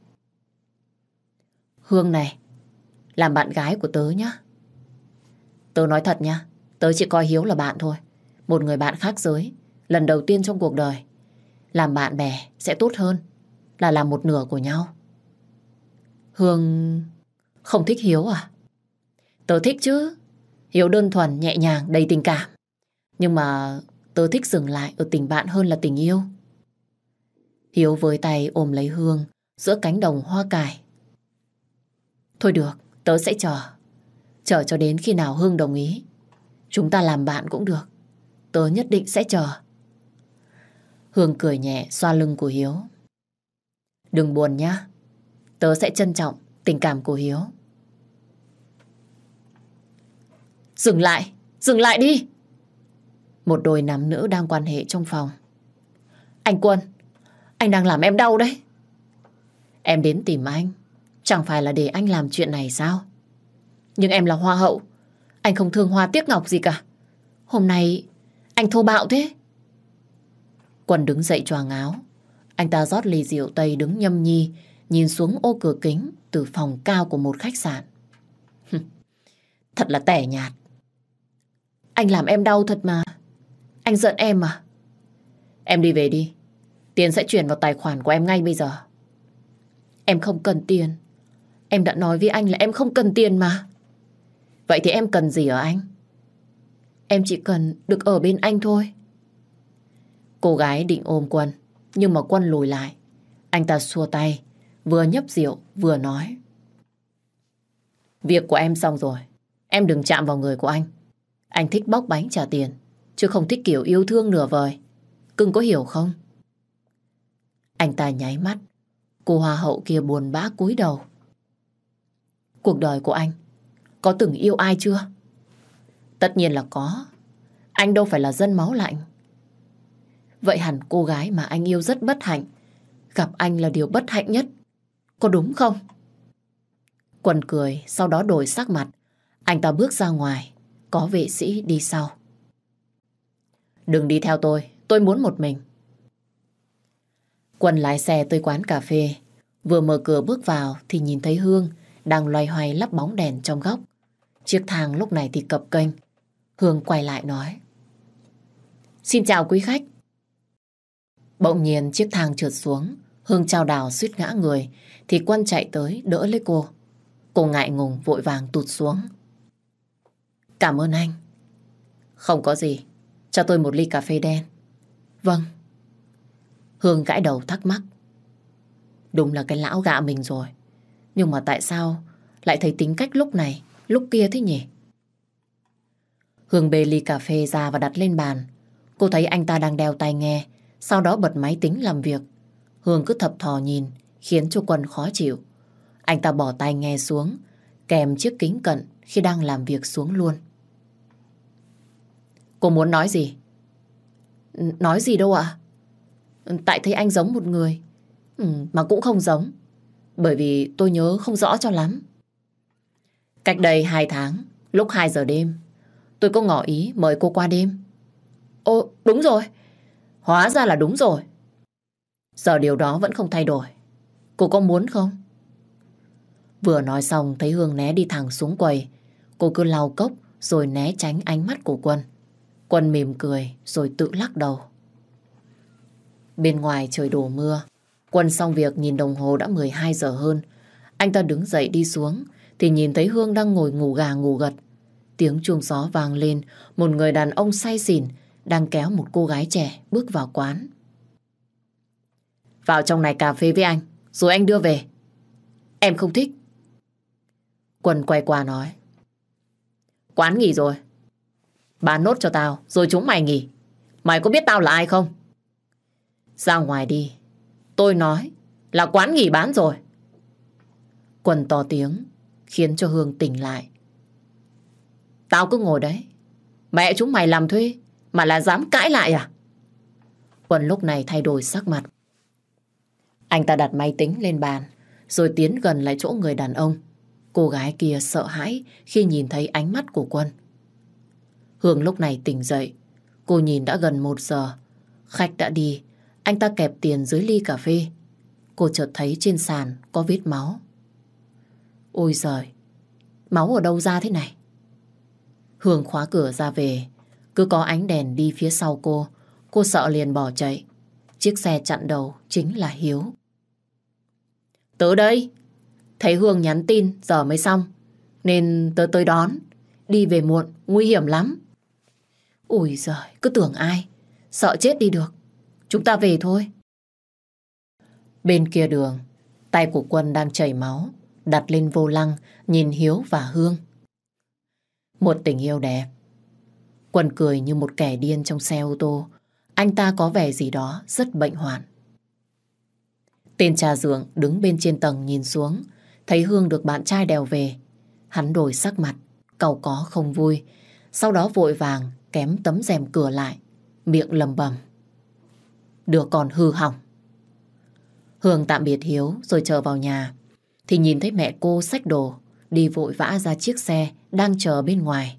Hương này, làm bạn gái của tớ nhá. Tớ nói thật nha, tớ chỉ coi Hiếu là bạn thôi. Một người bạn khác giới, lần đầu tiên trong cuộc đời. Làm bạn bè sẽ tốt hơn là làm một nửa của nhau. Hương không thích Hiếu à? Tớ thích chứ. Hiếu đơn thuần, nhẹ nhàng, đầy tình cảm. Nhưng mà tớ thích dừng lại ở tình bạn hơn là tình yêu. Hiếu với tay ôm lấy Hương giữa cánh đồng hoa cải. Thôi được, tớ sẽ chờ. Chờ cho đến khi nào Hương đồng ý. Chúng ta làm bạn cũng được. Tớ nhất định sẽ chờ. Hương cười nhẹ xoa lưng của Hiếu. Đừng buồn nhá. Tớ sẽ trân trọng tình cảm của Hiếu. Dừng lại đi. Một đôi nam nữ đang quan hệ trong phòng. Anh Quân, anh đang làm em đau đấy. Em đến tìm anh, chẳng phải là để anh làm chuyện này sao? Nhưng em là hoa hậu, anh không thương hoa tiếc ngọc gì cả. Hôm nay anh thô bạo thế. Quân đứng dậy choàng áo. Anh ta rót ly rượu tây đứng nhâm nhi, nhìn xuống ô cửa kính từ phòng cao của một khách sạn. Thật là tẻ nhạt. Anh làm em đau thật mà. Anh giận em à? Em đi về đi. Tiền sẽ chuyển vào tài khoản của em ngay bây giờ. Em không cần tiền. Em đã nói với anh là em không cần tiền mà. Vậy thì em cần gì ở anh? Em chỉ cần được ở bên anh thôi. Cô gái định ôm Quân, nhưng mà Quân lùi lại. Anh ta xua tay, vừa nhấp rượu vừa nói. Việc của em xong rồi. Em đừng chạm vào người của anh. Anh thích bóc bánh trả tiền, chứ không thích kiểu yêu thương nửa vời. Cưng có hiểu không? Anh ta nháy mắt. Cô hoa hậu kia buồn bã cúi đầu. Cuộc đời của anh có từng yêu ai chưa? Tất nhiên là có. Anh đâu phải là dân máu lạnh. Vậy hẳn cô gái mà anh yêu rất bất hạnh. Gặp anh là điều bất hạnh nhất. Có đúng không? Quân cười, sau đó đổi sắc mặt. Anh ta bước ra ngoài. có vệ sĩ đi sau. Đừng đi theo tôi muốn một mình. Quân lái xe tới quán cà phê. Vừa mở cửa bước vào thì nhìn thấy Hương đang loay hoay lắp bóng đèn trong góc. Chiếc thang lúc này thì cập kênh. Hương quay lại nói: Xin chào quý khách. Bỗng nhiên chiếc thang trượt xuống. Hương chao đảo suýt ngã người thì Quân chạy tới đỡ lấy cô. Cô ngại ngùng vội vàng tụt xuống. Cảm ơn anh. Không có gì. Cho tôi một ly cà phê đen. Vâng. Hương gãi đầu thắc mắc. Đúng là cái lão gạ mình rồi. Nhưng mà tại sao lại thấy tính cách lúc này lúc kia thế nhỉ? Hương bê ly cà phê ra và đặt lên bàn. Cô thấy anh ta đang đeo tai nghe, sau đó bật máy tính làm việc. Hương cứ thập thò nhìn, khiến cho Quân khó chịu. Anh ta bỏ tai nghe xuống, kèm chiếc kính cận khi đang làm việc xuống luôn. Cô muốn nói gì? Nói gì đâu ạ? Tại thấy anh giống một người, mà cũng không giống. Bởi vì tôi nhớ không rõ cho lắm. Cách đây 2 tháng, lúc 2 giờ đêm, tôi có ngỏ ý mời cô qua đêm. Ồ, đúng rồi. Hóa ra là đúng rồi. Giờ điều đó vẫn không thay đổi. Cô có muốn không? Vừa nói xong thấy Hương né đi thẳng xuống quầy. Cô cứ lau cốc rồi né tránh ánh mắt của Quân. Quân mỉm cười rồi tự lắc đầu. Bên ngoài trời đổ mưa. Quân xong việc nhìn đồng hồ đã 12 giờ hơn. Anh ta đứng dậy đi xuống thì nhìn thấy Hương đang ngồi ngủ gà ngủ gật. Tiếng chuông gió vang lên. Một người đàn ông say xỉn đang kéo một cô gái trẻ bước vào quán. Vào trong này cà phê với anh, rồi anh đưa về. Em không thích. Quân quay qua nói. Quán nghỉ rồi. Bán nốt cho tao, rồi chúng mày nghỉ. Mày có biết tao là ai không? Ra ngoài đi. Tôi nói là quán nghỉ bán rồi. Quân to tiếng, khiến cho Hương tỉnh lại. Tao cứ ngồi đấy. Mẹ chúng mày làm thuê mà là dám cãi lại à? Quân lúc này thay đổi sắc mặt. Anh ta đặt máy tính lên bàn, rồi tiến gần lại chỗ người đàn ông. Cô gái kia sợ hãi khi nhìn thấy ánh mắt của Quân. Hương lúc này tỉnh dậy. Cô nhìn đã gần 1 giờ. Khách đã đi. Anh ta kẹp tiền dưới ly cà phê. Cô chợt thấy trên sàn có vết máu. Ôi giời, máu ở đâu ra thế này? Hương khóa cửa ra về. Cứ có ánh đèn đi phía sau cô. Cô sợ liền bỏ chạy. Chiếc xe chặn đầu chính là Hiếu. Tới đây. Thấy Hương nhắn tin giờ mới xong, nên tớ tới đón. Đi về muộn, nguy hiểm lắm. Ui giời, cứ tưởng ai. Sợ chết đi được. Chúng ta về thôi. Bên kia đường, tay của Quân đang chảy máu, đặt lên vô lăng, nhìn Hiếu và Hương. Một tình yêu đẹp. Quân cười như một kẻ điên trong xe ô tô. Anh ta có vẻ gì đó rất bệnh hoạn. Tên cha dượng đứng bên trên tầng nhìn xuống, thấy Hương được bạn trai đèo về. Hắn đổi sắc mặt, cau có không vui. Sau đó vội vàng kém tấm rèm cửa lại, miệng lầm bầm. Đứa con hư hỏng. Hương tạm biệt Hiếu rồi trở vào nhà, thì nhìn thấy mẹ cô xách đồ, đi vội vã ra chiếc xe đang chờ bên ngoài.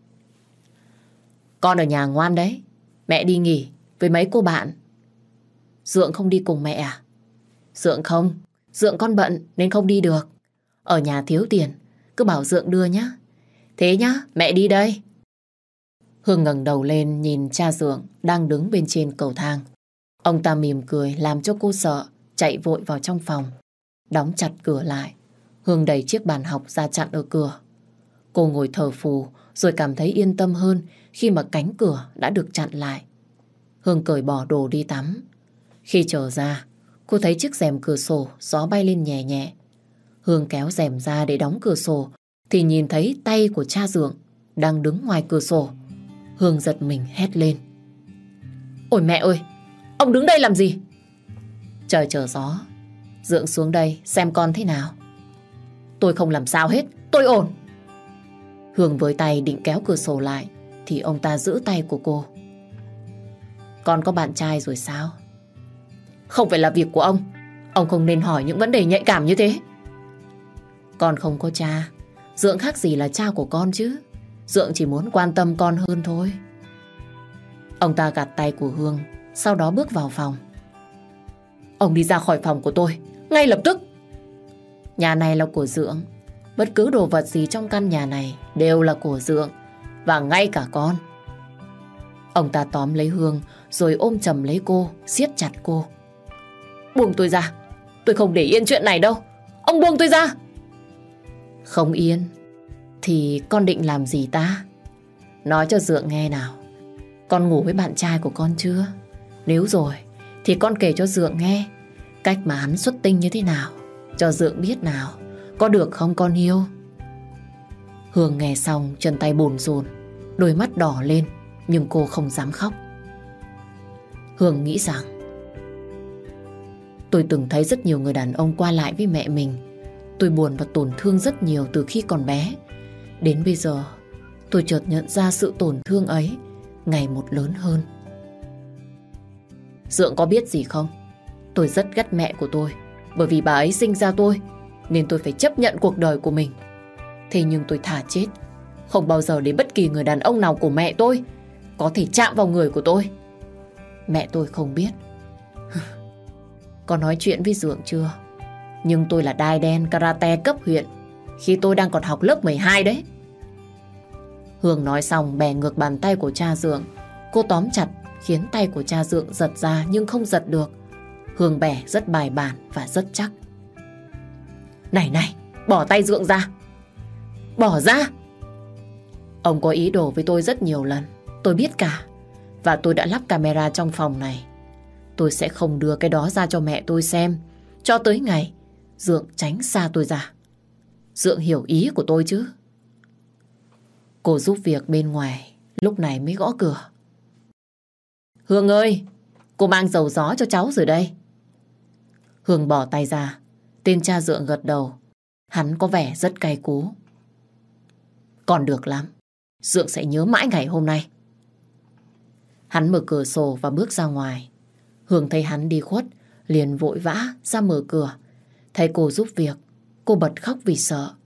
Con ở nhà ngoan đấy, mẹ đi nghỉ với mấy cô bạn. Dượng không đi cùng mẹ à? Dượng không, Dượng con bận nên không đi được. Ở nhà thiếu tiền, cứ bảo Dượng đưa nhá. Thế nhá, mẹ đi đây. Hương ngẩng đầu lên nhìn cha Dượng đang đứng bên trên cầu thang. Ông ta mỉm cười làm cho cô sợ, chạy vội vào trong phòng, đóng chặt cửa lại. Hương đẩy chiếc bàn học ra chặn ở cửa. Cô ngồi thở phù rồi cảm thấy yên tâm hơn khi mà cánh cửa đã được chặn lại. Hương cởi bỏ đồ đi tắm. Khi trở ra, cô thấy chiếc rèm cửa sổ gió bay lên nhẹ nhẹ. Hương kéo rèm ra để đóng cửa sổ thì nhìn thấy tay của cha Dượng đang đứng ngoài cửa sổ. Hương giật mình hét lên. Ôi mẹ ơi, ông đứng đây làm gì? Trời trở gió, Dượng xuống đây xem con thế nào. Tôi không làm sao hết, tôi ổn. Hương với tay định kéo cửa sổ lại thì ông ta giữ tay của cô. Con có bạn trai rồi sao? Không phải là việc của ông không nên hỏi những vấn đề nhạy cảm như thế. Con không có cha, Dượng khác gì là cha của con chứ. Dượng chỉ muốn quan tâm con hơn thôi. Ông ta gạt tay của Hương, sau đó bước vào phòng. Ông đi ra khỏi phòng của tôi, ngay lập tức. Nhà này là của Dượng. Bất cứ đồ vật gì trong căn nhà này đều là của Dượng, và ngay cả con. Ông ta tóm lấy Hương rồi ôm chầm lấy cô, siết chặt cô. Buông tôi ra, tôi không để yên chuyện này đâu. Ông buông tôi ra. Không yên thì con định làm gì ta? Nói cho Dượng nghe nào. Con ngủ với bạn trai của con chưa? Nếu rồi thì con kể cho Dượng nghe cách mà hắn xuất tinh như thế nào, cho Dượng biết nào. Có được không con yêu? Hương nghe xong chân tay bồn rồn, đôi mắt đỏ lên, nhưng cô không dám khóc. Hương nghĩ rằng tôi từng thấy rất nhiều người đàn ông qua lại với mẹ mình. Tôi buồn và tổn thương rất nhiều từ khi còn bé. Đến bây giờ tôi chợt nhận ra sự tổn thương ấy ngày một lớn hơn. Dượng có biết gì không? Tôi rất ghét mẹ của tôi, bởi vì bà ấy sinh ra tôi nên tôi phải chấp nhận cuộc đời của mình. Thế nhưng tôi thà chết, không bao giờ để bất kỳ người đàn ông nào của mẹ tôi có thể chạm vào người của tôi. Mẹ tôi không biết. Có nói chuyện với Dượng chưa? Nhưng tôi là đai đen karate cấp huyện khi tôi đang còn học lớp 12 đấy. Hương nói xong bè ngược bàn tay của cha Dượng. Cô tóm chặt khiến tay của cha Dượng giật ra nhưng không giật được. Hương bè rất bài bản và rất chắc. Này này, bỏ tay Dượng ra. Bỏ ra. Ông có ý đồ với tôi rất nhiều lần, tôi biết cả. Và tôi đã lắp camera trong phòng này. Tôi sẽ không đưa cái đó ra cho mẹ tôi xem cho tới ngày Dượng tránh xa tôi ra. Dượng hiểu ý của tôi chứ? Cô giúp việc bên ngoài lúc này mới gõ cửa. Hương ơi, cô mang dầu gió cho cháu rồi đây. Hương bỏ tay ra. Tên cha Dượng gật đầu. Hắn có vẻ rất cay cú. Còn được lắm, Dượng sẽ nhớ mãi ngày hôm nay. Hắn mở cửa sổ và bước ra ngoài. Hương thấy hắn đi khuất, liền vội vã ra mở cửa. Thấy cô giúp việc, cô bật khóc vì sợ.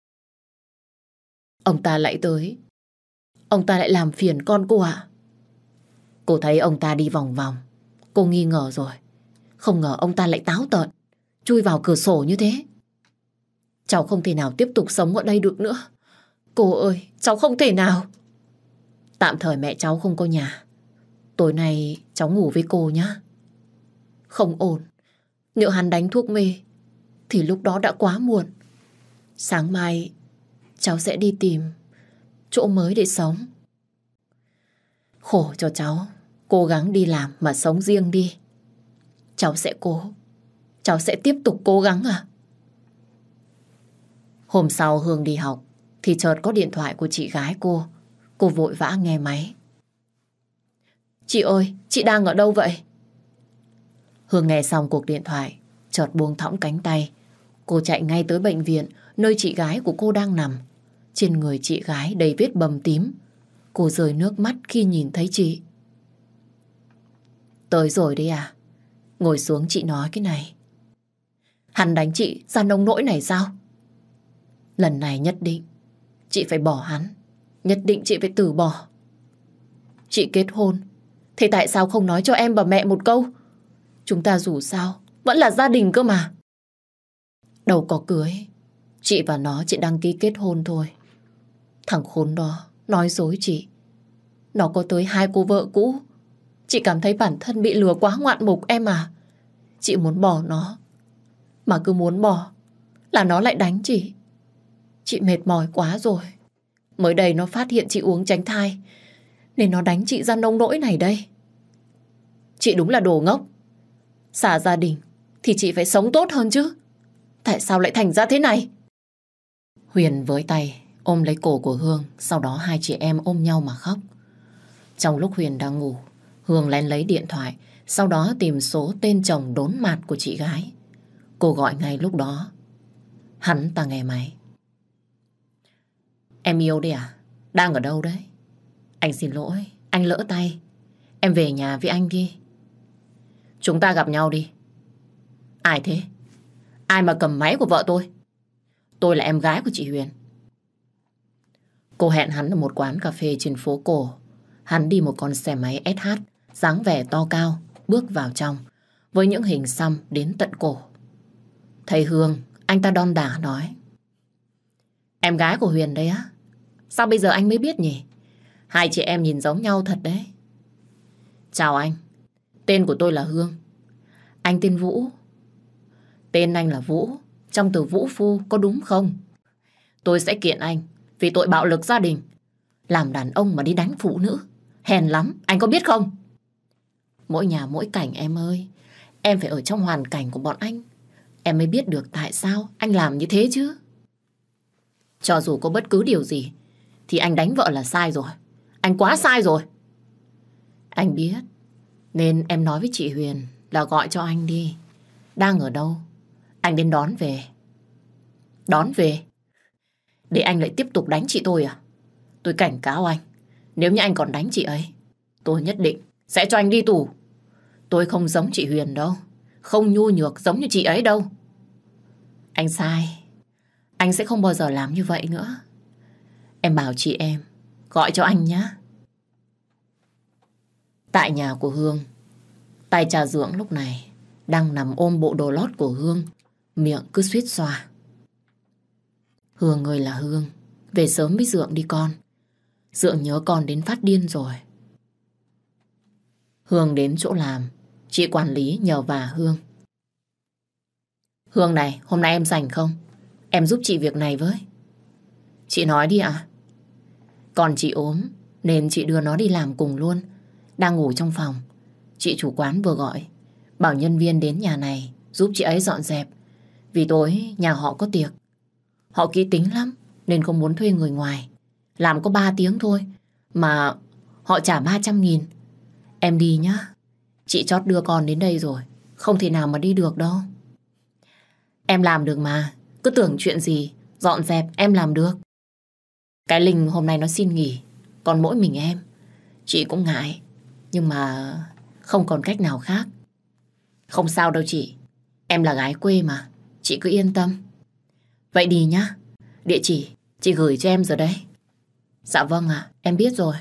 Ông ta lại tới. Ông ta lại làm phiền con cô ạ. Cô thấy ông ta đi vòng vòng. Cô nghi ngờ rồi. Không ngờ ông ta lại táo tợn, chui vào cửa sổ như thế. Cháu không thể nào tiếp tục sống ở đây được nữa. Cô ơi, cháu không thể nào. Tạm thời mẹ cháu không có nhà. Tối nay cháu ngủ với cô nhé. Không ổn. Nhỡ hắn đánh thuốc mê thì lúc đó đã quá muộn. Sáng mai cháu sẽ đi tìm chỗ mới để sống. Khổ cho cháu. Cố gắng đi làm mà sống riêng đi. Cháu sẽ cố. Cháu sẽ tiếp tục cố gắng à? Hôm sau Hương đi học thì chợt có điện thoại của chị gái cô. Cô vội vã nghe máy. Chị ơi, chị đang ở đâu vậy? Hương nghe xong cuộc điện thoại, chợt buông thõng cánh tay. Cô chạy ngay tới bệnh viện nơi chị gái của cô đang nằm. Trên người chị gái đầy vết bầm tím. Cô rơi nước mắt khi nhìn thấy chị. Tới rồi đấy à? Ngồi xuống chị nói cái này. Hắn đánh chị ra nông nỗi này sao? Lần này nhất định chị phải bỏ hắn. Nhất định chị phải từ bỏ. Chị kết hôn, thế tại sao không nói cho em và mẹ một câu? Chúng ta dù sao vẫn là gia đình cơ mà. Đâu có cưới. Chị và nó chỉ đăng ký kết hôn thôi. Thằng khốn đó nói dối chị. Nó có tới 2 cô vợ cũ. Chị cảm thấy bản thân bị lừa quá ngoạn mục em à. Chị muốn bỏ nó. Mà cứ muốn bỏ là nó lại đánh chị. Chị mệt mỏi quá rồi. Mới đây nó phát hiện chị uống tránh thai nên nó đánh chị ra nông nỗi này đây. Chị đúng là đồ ngốc. Xa gia đình thì chị phải sống tốt hơn chứ. Tại sao lại thành ra thế này? Huyền với tay ôm lấy cổ của Hương. Sau đó hai chị em ôm nhau mà khóc. Trong lúc Huyền đang ngủ, Hương lén lấy điện thoại, sau đó tìm số tên chồng đốn mặt của chị gái. Cô gọi ngay lúc đó. Hắn ta nghe máy. Em yêu đấy à? Đang ở đâu đấy? Anh xin lỗi, anh lỡ tay. Em về nhà với anh đi. Chúng ta gặp nhau đi. Ai thế? Ai mà cầm máy của vợ tôi? Tôi là em gái của chị Huyền. Cô hẹn hắn ở một quán cà phê trên phố cổ. Hắn đi một con xe máy SH, dáng vẻ to cao, bước vào trong, với những hình xăm đến tận cổ. Thấy Hương, anh ta đon đả nói. Em gái của Huyền đấy á? Sao bây giờ anh mới biết nhỉ? Hai chị em nhìn giống nhau thật đấy. Chào anh, tên của tôi là Hương. Anh tên Vũ. Tên anh là Vũ, trong từ Vũ Phu, có đúng không? Tôi sẽ kiện anh vì tội bạo lực gia đình. Làm đàn ông mà đi đánh phụ nữ, hèn lắm, anh có biết không? Mỗi nhà mỗi cảnh em ơi. Em phải ở trong hoàn cảnh của bọn anh, em mới biết được tại sao anh làm như thế chứ. Cho dù có bất cứ điều gì thì anh đánh vợ là sai rồi. Anh quá sai rồi. Anh biết, nên em nói với chị Huyền là gọi cho anh đi. Đang ở đâu? Anh đến đón về. Đón về? Để anh lại tiếp tục đánh chị tôi à? Tôi cảnh cáo anh, nếu như anh còn đánh chị ấy, tôi nhất định sẽ cho anh đi tù. Tôi không giống chị Huyền đâu, không nhu nhược giống như chị ấy đâu. Anh sai. Anh sẽ không bao giờ làm như vậy nữa. Em bảo chị em gọi cho anh nhé. Tại nhà của Hương, tay trà dưỡng lúc này đang nằm ôm bộ đồ lót của Hương, miệng cứ suýt xoa. Hương ơi là Hương, về sớm với Dượng đi con. Dượng nhớ con đến phát điên rồi. Hương đến chỗ làm, chị quản lý nhờ vả Hương. Hương này, hôm nay em rảnh không? Em giúp chị việc này với. Chị nói đi ạ. Còn chị ốm nên chị đưa nó đi làm cùng luôn. Đang ngủ trong phòng. Chị chủ quán vừa gọi, bảo nhân viên đến nhà này giúp chị ấy dọn dẹp, vì tối nhà họ có tiệc. Họ kỹ tính lắm nên không muốn thuê người ngoài. Làm có 3 tiếng thôi mà họ trả 300.000. Em đi nhá. Chị chót đưa con đến đây rồi, không thể nào mà đi được đâu. Em làm được mà. Cứ tưởng chuyện gì dọn dẹp em làm được. Cái Linh hôm nay nó xin nghỉ, còn mỗi mình em. Chị cũng ngại, nhưng mà không còn cách nào khác. Không sao đâu chị, em là gái quê mà, chị cứ yên tâm. Vậy đi nhá. Địa chỉ chị gửi cho em rồi đấy. Dạ vâng ạ, em biết rồi.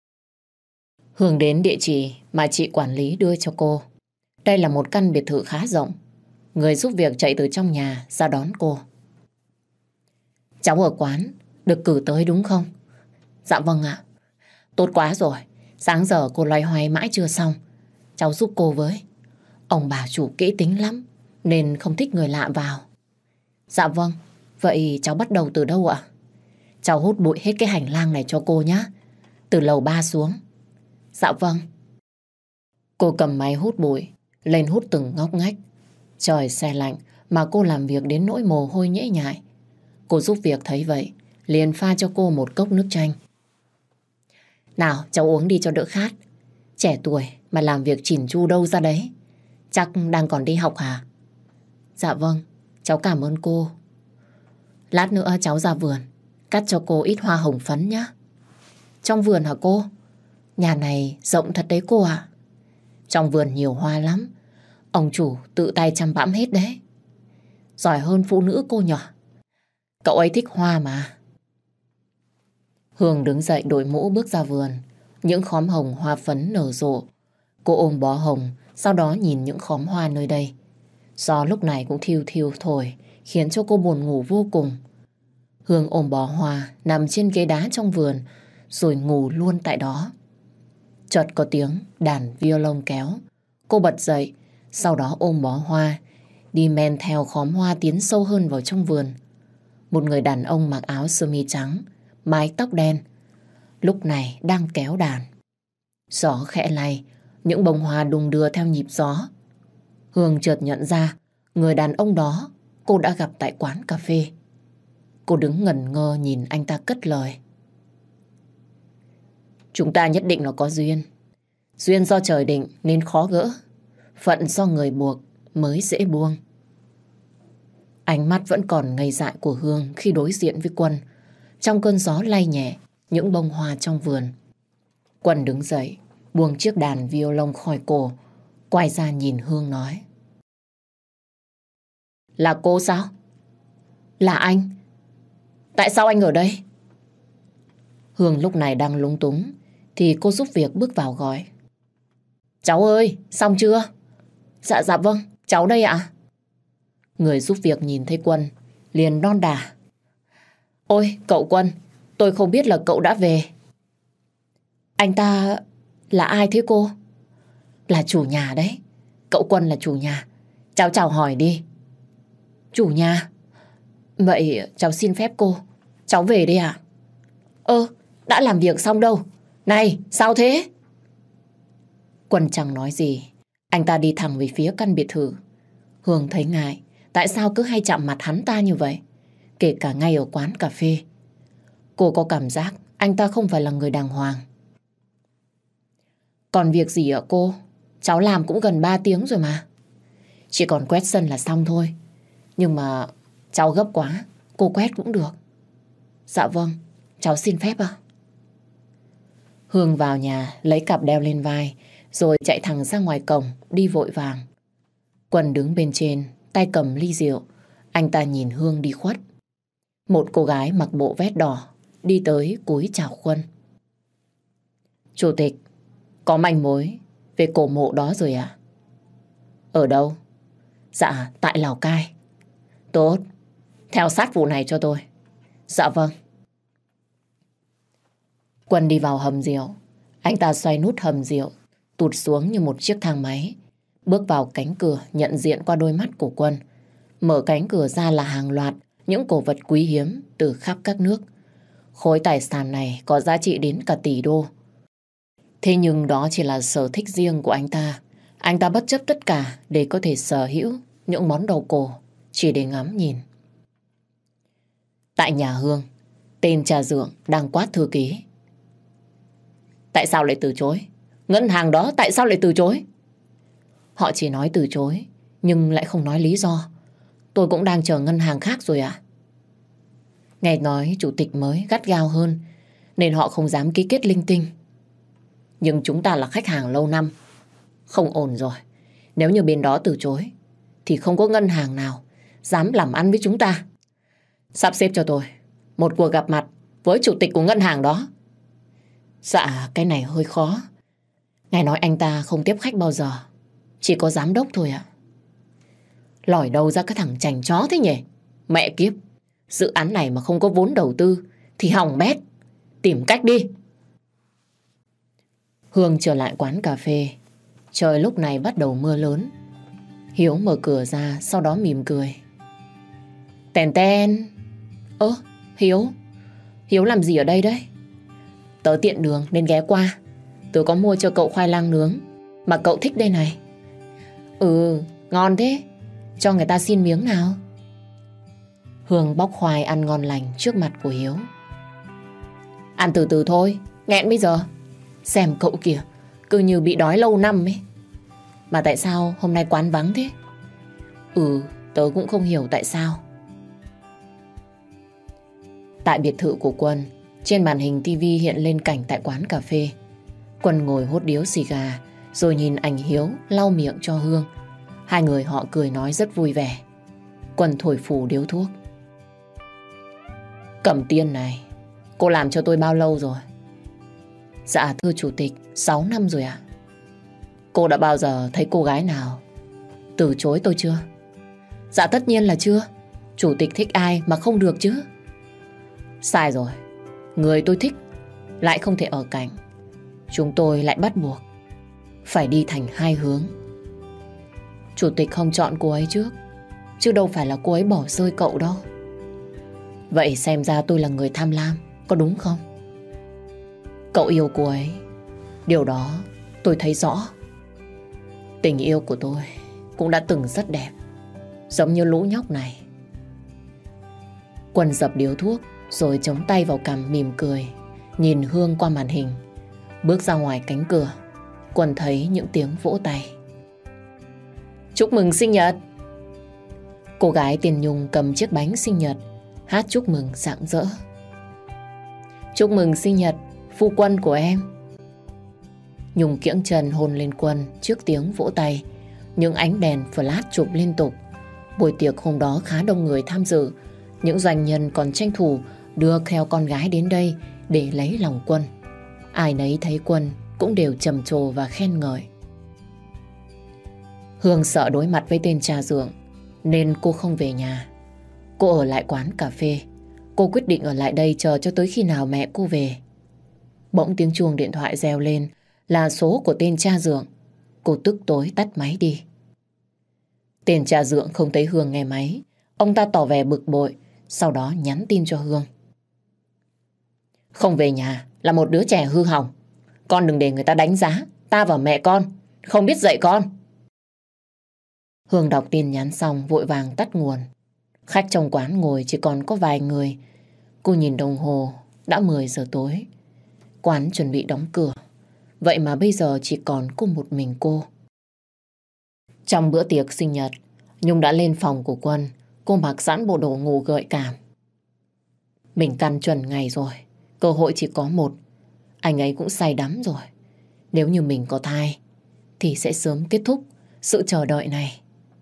Hương đến địa chỉ mà chị quản lý đưa cho cô. Đây là một căn biệt thự khá rộng. Người giúp việc chạy từ trong nhà ra đón cô. Cháu ở quán được cử tới đúng không? Dạ vâng ạ. Tốt quá rồi. Sáng giờ cô loay hoay mãi chưa xong. Cháu giúp cô với. Ông bà chủ kỹ tính lắm nên không thích người lạ vào. Dạ vâng. Vậy cháu bắt đầu từ đâu ạ? Cháu hút bụi hết cái hành lang này cho cô nhé. Từ lầu 3 xuống. Dạ vâng. Cô cầm máy hút bụi lên hút từng ngóc ngách. Trời se lạnh mà cô làm việc đến nỗi mồ hôi nhễ nhại. Cô giúp việc thấy vậy liền pha cho cô một cốc nước chanh. Nào cháu uống đi cho đỡ khát. Trẻ tuổi mà làm việc chỉn chu đâu ra đấy. Chắc đang còn đi học hả? Dạ vâng, cháu cảm ơn cô. Lát nữa cháu ra vườn cắt cho cô ít hoa hồng phấn nhé. Trong vườn hả cô? Nhà này rộng thật đấy cô ạ. Trong vườn nhiều hoa lắm. Ông chủ tự tay chăm bẵm hết đấy. Giỏi hơn phụ nữ cô nhỏ. Cậu ấy thích hoa mà. Hương đứng dậy đội mũ bước ra vườn. Những khóm hồng hoa phấn nở rộ. Cô ôm bó hồng, sau đó nhìn những khóm hoa nơi đây. Gió lúc này cũng thiêu thiêu thổi, khiến cho cô buồn ngủ vô cùng. Hương ôm bó hoa, nằm trên ghế đá trong vườn, rồi ngủ luôn tại đó. Chợt có tiếng đàn violon kéo. Cô bật dậy, sau đó ôm bó hoa, đi men theo khóm hoa tiến sâu hơn vào trong vườn. Một người đàn ông mặc áo sơ mi trắng, mái tóc đen, lúc này đang kéo đàn. Gió khẽ lay, những bông hoa đung đưa theo nhịp gió. Hương chợt nhận ra người đàn ông đó cô đã gặp tại quán cà phê. Cô đứng ngẩn ngơ nhìn anh ta cất lời. Chúng ta nhất định là có duyên. Duyên do trời định nên khó gỡ. Phận do người buộc mới dễ buông. Ánh mắt vẫn còn ngây dại của Hương khi đối diện với Quân. Trong cơn gió lay nhẹ những bông hoa trong vườn. Quân đứng dậy, buông chiếc đàn violon khỏi cổ, quay ra nhìn Hương nói. Là cô sao? Là anh? Tại sao anh ở đây? Hương lúc này đang lúng túng thì cô giúp việc bước vào gọi. Cháu ơi, xong chưa? Dạ dạ vâng, cháu đây ạ. Người giúp việc nhìn thấy Quân liền đon đả. Ôi, cậu Quân, tôi không biết là cậu đã về. Anh ta là ai thế cô? Là chủ nhà đấy. Cậu Quân là chủ nhà. Cháu chào hỏi đi. Chủ nhà? Vậy cháu xin phép cô. Cháu về đây ạ. Đã làm việc xong đâu. Này, sao thế? Quân chẳng nói gì. Anh ta đi thẳng về phía căn biệt thự. Hương thấy ngại. Tại sao cứ hay chạm mặt hắn ta như vậy? Kể cả ngay ở quán cà phê. Cô có cảm giác anh ta không phải là người đàng hoàng. Còn việc gì ạ cô? Cháu làm cũng gần 3 tiếng rồi mà. Chỉ còn quét sân là xong thôi. Nhưng mà cháu gấp quá, cô quét cũng được. Dạ vâng, cháu xin phép ạ. Hương vào nhà lấy cặp đeo lên vai rồi chạy thẳng ra ngoài cổng đi vội vàng. Quân đứng bên trên tay cầm ly rượu. Anh ta nhìn Hương đi khuất. Một cô gái mặc bộ vest đỏ đi tới cúi chào Quân. Chủ tịch, có manh mối về cổ mộ đó rồi à? Ở đâu? Dạ, tại Lào Cai. Tốt, theo sát vụ này cho tôi. Dạ vâng. Quân đi vào hầm rượu. Anh ta xoay nút hầm rượu, tụt xuống như một chiếc thang máy. Bước vào cánh cửa nhận diện qua đôi mắt của Quân. Mở cánh cửa ra là hàng loạt những cổ vật quý hiếm từ khắp các nước. Khối tài sản này có giá trị đến cả tỷ đô. Thế nhưng đó chỉ là sở thích riêng của anh ta. Anh ta bất chấp tất cả để có thể sở hữu những món đồ cổ chỉ để ngắm nhìn. Tại nhà Hương, tên trà dượng đang quát thư ký. Tại sao lại từ chối? Ngân hàng đó tại sao lại từ chối? Họ chỉ nói từ chối, nhưng lại không nói lý do. Tôi cũng đang chờ ngân hàng khác rồi ạ. Nghe nói chủ tịch mới gắt gao hơn, nên họ không dám ký kết linh tinh. Nhưng chúng ta là khách hàng lâu năm. Không ổn rồi. Nếu như bên đó từ chối, thì không có ngân hàng nào dám làm ăn với chúng ta. Sắp xếp cho tôi một cuộc gặp mặt với chủ tịch của ngân hàng đó. Dạ, cái này hơi khó. Nghe nói anh ta không tiếp khách bao giờ. Chỉ có giám đốc thôi ạ. Lòi đâu ra cái thằng chành chó thế nhỉ? Mẹ kiếp, dự án này mà không có vốn đầu tư thì hỏng bét. Tìm cách đi. Hương trở lại quán cà phê. Trời lúc này bắt đầu mưa lớn. Hiếu mở cửa ra, sau đó mỉm cười. Tèn ten. Hiếu. Hiếu làm gì ở đây đấy? Tớ tiện đường nên ghé qua. Tớ có mua cho cậu khoai lang nướng mà cậu thích đây này. Ngon thế. Cho người ta xin miếng nào. Hương bóc khoai ăn ngon lành trước mặt của Hiếu. Ăn từ từ thôi, nghẹn bây giờ. Xem cậu kìa, cứ như bị đói lâu năm ấy. Mà tại sao hôm nay quán vắng thế? Tớ cũng không hiểu tại sao. Tại biệt thự của Quân, trên màn hình tivi hiện lên cảnh tại quán cà phê. Quân ngồi hút điếu xì gà, rồi nhìn ảnh Hiếu lau miệng cho Hương. Hai người họ cười nói rất vui vẻ. Quân thổi phù điếu thuốc. Cẩm Tiên này, cô làm cho tôi bao lâu rồi? Dạ thưa chủ tịch, 6 năm rồi ạ. Cô đã bao giờ thấy cô gái nào từ chối tôi chưa? Dạ tất nhiên là chưa. Chủ tịch thích ai mà không được chứ? Sai rồi. Người tôi thích lại không thể ở cạnh. Chúng tôi lại bắt buộc phải đi thành hai hướng. Chủ tịch không chọn cô ấy trước, chứ đâu phải là cô ấy bỏ rơi cậu đâu. Vậy xem ra tôi là người tham lam, có đúng không? Cậu yêu cô ấy, điều đó tôi thấy rõ. Tình yêu của tôi cũng đã từng rất đẹp, giống như lũ nhóc này. Quân dập điếu thuốc rồi chống tay vào cằm mỉm cười, nhìn Hương qua màn hình. Bước ra ngoài cánh cửa, Quân thấy những tiếng vỗ tay. Chúc mừng sinh nhật! Cô gái tên Nhung cầm chiếc bánh sinh nhật, hát chúc mừng rạng rỡ. Chúc mừng sinh nhật, phu quân của em. Nhung kiễng chân hôn lên Quân trước tiếng vỗ tay. Những ánh đèn flash chụp liên tục. Buổi tiệc hôm đó khá đông người tham dự. Những doanh nhân còn tranh thủ đưa theo con gái đến đây để lấy lòng Quân. Ai nấy thấy Quân cũng đều trầm trồ và khen ngợi. Hương sợ đối mặt với tên cha dượng nên cô không về nhà. Cô ở lại quán cà phê. Cô quyết định ở lại đây chờ cho tới khi nào mẹ cô về. Bỗng tiếng chuông điện thoại reo lên, là số của tên cha dượng. Cô tức tối tắt máy đi. Tên cha dượng không thấy Hương nghe máy. Ông ta tỏ vẻ bực bội, sau đó nhắn tin cho Hương. Không về nhà là một đứa trẻ hư hỏng. Con đừng để người ta đánh giá ta và mẹ con, không biết dạy con. Hương đọc tin nhắn xong vội vàng tắt nguồn. Khách trong quán ngồi chỉ còn có vài người. Cô nhìn đồng hồ, đã 10 giờ tối. Quán chuẩn bị đóng cửa. Vậy mà bây giờ chỉ còn có một mình cô. Trong bữa tiệc sinh nhật, Nhung đã lên phòng của Quân. Cô mặc sẵn bộ đồ ngủ gợi cảm. Mình căn chuẩn ngày rồi, cơ hội chỉ có một. Anh ấy cũng say đắm rồi. Nếu như mình có thai thì sẽ sớm kết thúc sự chờ đợi này.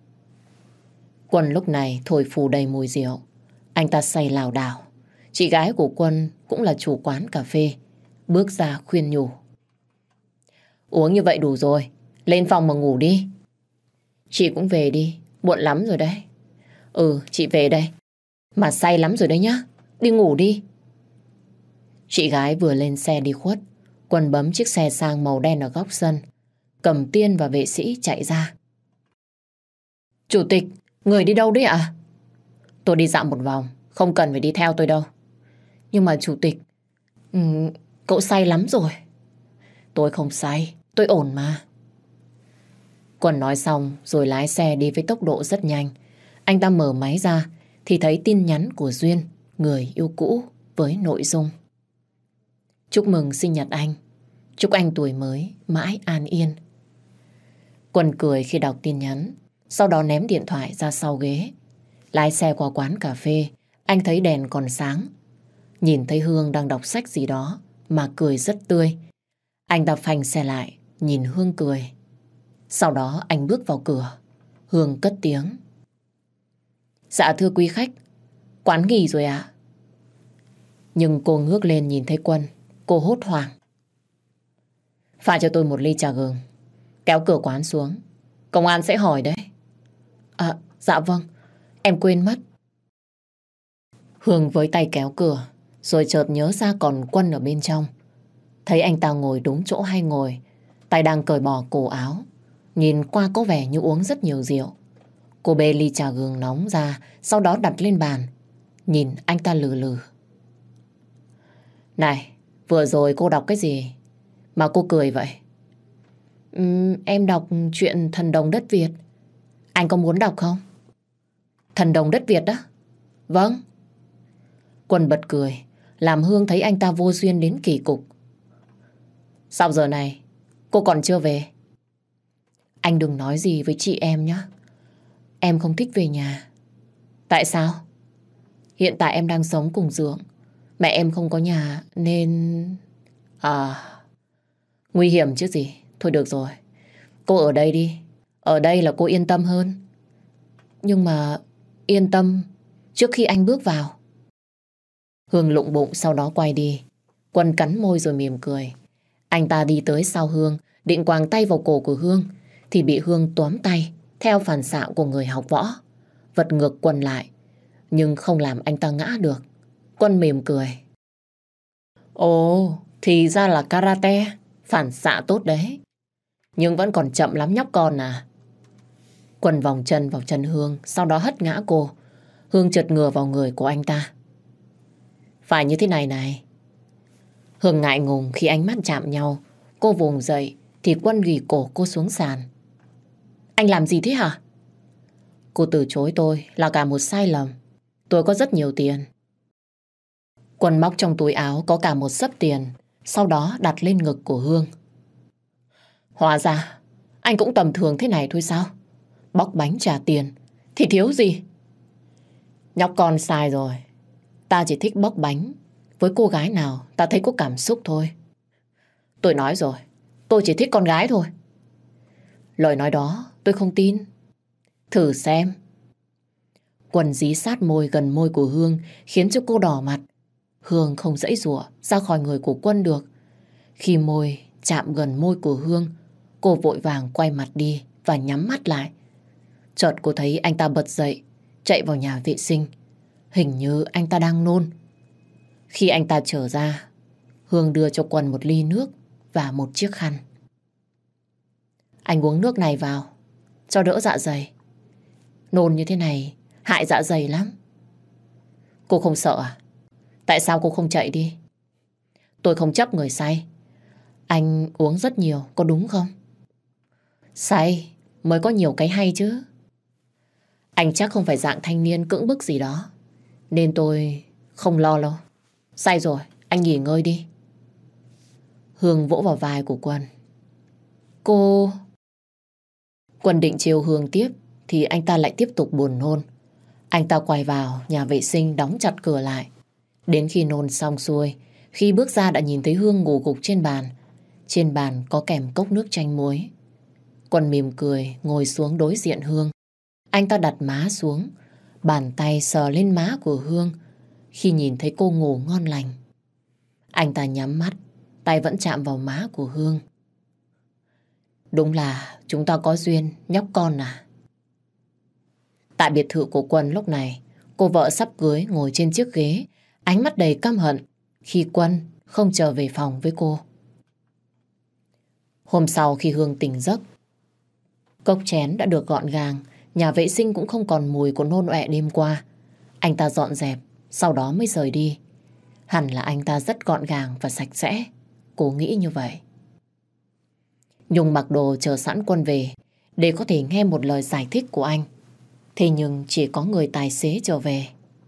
Quân lúc này thổi phù đầy mùi rượu. Anh ta say lảo đảo. Chị gái của Quân cũng là chủ quán cà phê, bước ra khuyên nhủ. Uống như vậy đủ rồi, lên phòng mà ngủ đi. Chị cũng về đi, muộn lắm rồi đấy. Ừ, chị về đây. Mà say lắm rồi đấy nhá, đi ngủ đi. Chị gái vừa lên xe đi khuất. Quân bấm chiếc xe sang màu đen ở góc sân. Cầm Tiên và vệ sĩ chạy ra. Chủ tịch, người đi đâu đấy ạ? Tôi đi dạo một vòng, không cần phải đi theo tôi đâu. Nhưng mà chủ tịch, cậu say lắm rồi. Tôi không say, tôi ổn mà. Quân nói xong rồi lái xe đi với tốc độ rất nhanh. Anh ta mở máy ra thì thấy tin nhắn của Duyên, người yêu cũ, với nội dung: chúc mừng sinh nhật anh. Chúc anh tuổi mới mãi an yên. Quân cười khi đọc tin nhắn, sau đó ném điện thoại ra sau ghế. Lái xe qua quán cà phê, anh thấy đèn còn sáng. Nhìn thấy Hương đang đọc sách gì đó mà cười rất tươi. Anh ta phanh xe lại, nhìn Hương cười. Sau đó anh bước vào cửa. Hương cất tiếng. Dạ thưa quý khách, quán nghỉ rồi ạ. Nhưng cô ngước lên nhìn thấy Quân, cô hốt hoảng. Pha cho tôi một ly trà gừng. Kéo cửa quán xuống, công an sẽ hỏi đấy. Dạ vâng, em quên mất. Hương với tay kéo cửa, rồi chợt nhớ ra còn Quân ở bên trong. Thấy anh ta ngồi đúng chỗ hay ngồi, tay đang cởi bỏ cổ áo. Nhìn qua có vẻ như uống rất nhiều rượu. Cô bê ly trà gừng nóng ra, sau đó đặt lên bàn. Nhìn anh ta lừ lừ. Này, vừa rồi cô đọc cái gì mà cô cười vậy? Em đọc chuyện Thần Đồng Đất Việt. Anh có muốn đọc không? Thần Đồng Đất Việt đó? Vâng. Quân bật cười, làm Hương thấy anh ta vô duyên đến kỳ cục. Sao giờ này cô còn chưa về? Anh đừng nói gì với chị em nhé. Em không thích về nhà. Tại sao? Hiện tại em đang sống cùng Dượng. Mẹ em không có nhà nên... Nguy hiểm chứ gì. Thôi được rồi, cô ở đây đi. Ở đây là cô yên tâm hơn. Nhưng mà yên tâm trước khi anh bước vào. Hương lụng bụng sau đó quay đi. Quân cắn môi rồi mỉm cười. Anh ta đi tới sau Hương, định quàng tay vào cổ của Hương thì bị Hương tóm tay theo phản xạ của người học võ. Vật ngược Quân lại, nhưng không làm anh ta ngã được. Quân mỉm cười. Ồ, thì ra là karate. Phản xạ tốt đấy. Nhưng vẫn còn chậm lắm nhóc con à. Quân vòng chân vào chân Hương, sau đó hất ngã cô. Hương trượt ngửa vào người của anh ta. Phải như thế này này. Hương ngại ngùng khi ánh mắt chạm nhau. Cô vùng dậy thì Quân ghì cổ cô xuống sàn. Anh làm gì thế hả? Cô từ chối tôi là cả một sai lầm. Tôi có rất nhiều tiền. Quân móc trong túi áo có cả một xấp tiền, sau đó đặt lên ngực của Hương. Hóa ra anh cũng tầm thường thế này thôi sao? Bóc bánh trả tiền thì thiếu gì? Nhóc con sai rồi. Ta chỉ thích bóc bánh với cô gái nào ta thấy có cảm xúc thôi. Tôi nói rồi, tôi chỉ thích con gái thôi. Lời nói đó tôi không tin. Thử xem. Quân dí sát môi gần môi của Hương khiến cho cô đỏ mặt. Hương không giãy giụa ra khỏi người của Quân được. Khi môi chạm gần môi của Hương, cô vội vàng quay mặt đi và nhắm mắt lại. Chợt cô thấy anh ta bật dậy, chạy vào nhà vệ sinh. Hình như anh ta đang nôn. Khi anh ta trở ra, Hương đưa cho Quân một ly nước và một chiếc khăn. Anh uống nước này vào, cho đỡ dạ dày. Nôn như thế này hại dạ dày lắm. Cô không sợ à? Tại sao cô không chạy đi? Tôi không chấp người say. Anh uống rất nhiều, có đúng không? Say mới có nhiều cái hay chứ. Anh chắc không phải dạng thanh niên cưỡng bức gì đó, nên tôi không lo đâu. Say rồi, anh nghỉ ngơi đi. Hương vỗ vào vai của Quân. Cô... Quân định trêu Hương tiếp thì anh ta lại tiếp tục buồn nôn. Anh ta quay vào nhà vệ sinh đóng chặt cửa lại. Đến khi nôn xong xuôi, khi bước ra đã nhìn thấy Hương ngủ gục trên bàn. Trên bàn có kèm cốc nước chanh muối. Quân mỉm cười ngồi xuống đối diện Hương. Anh ta đặt má xuống, bàn tay sờ lên má của Hương khi nhìn thấy cô ngủ ngon lành. Anh ta nhắm mắt, tay vẫn chạm vào má của Hương. Đúng là chúng ta có duyên, nhóc con à. Tại biệt thự của Quân lúc này, cô vợ sắp cưới ngồi trên chiếc ghế, ánh mắt đầy căm hận khi Quân không trở về phòng với cô. Hôm sau khi Hương tỉnh giấc, cốc chén đã được gọn gàng, nhà vệ sinh cũng không còn mùi của nôn ọe đêm qua. Anh ta dọn dẹp, sau đó mới rời đi. Hẳn là anh ta rất gọn gàng và sạch sẽ. Cô nghĩ như vậy. Nhung mặc đồ chờ sẵn Quân về để có thể nghe một lời giải thích của anh. Thế nhưng chỉ có người tài xế trở về.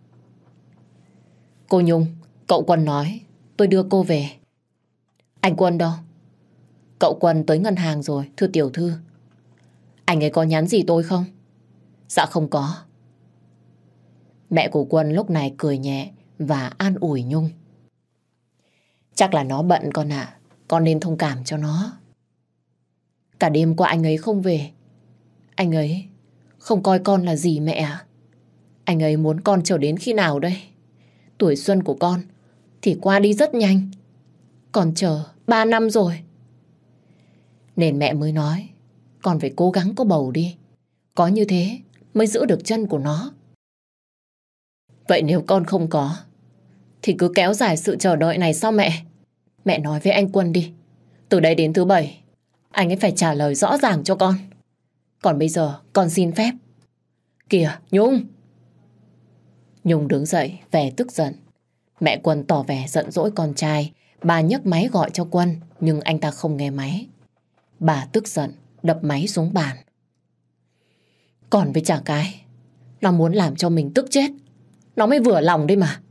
Cô Nhung, cậu Quân nói tôi đưa cô về. Anh Quân đâu? Cậu Quân tới ngân hàng rồi, thưa tiểu thư. Anh ấy có nhắn gì tôi không? Dạ không có. Mẹ của Quân lúc này cười nhẹ và an ủi Nhung. Chắc là nó bận con ạ, con nên thông cảm cho nó. Cả đêm qua anh ấy không về. Anh ấy không coi con là gì mẹ ạ. Anh ấy muốn con chờ đến khi nào đây? Tuổi xuân của con thì qua đi rất nhanh. Còn chờ 3 năm rồi. Nên mẹ mới nói con phải cố gắng có bầu đi. Có như thế mới giữ được chân của nó. Vậy nếu con không có thì cứ kéo dài sự chờ đợi này sao mẹ? Mẹ nói với anh Quân đi. Từ đây đến thứ 7 anh ấy phải trả lời rõ ràng cho con. Còn bây giờ con xin phép. Kìa Nhung. Nhung đứng dậy vẻ tức giận. Mẹ Quân tỏ vẻ giận dỗi con trai. Bà nhấc máy gọi cho Quân nhưng anh ta không nghe máy. Bà tức giận đập máy xuống bàn. Còn với chả cái, nó muốn làm cho mình tức chết. Nó mới vừa lòng đấy mà.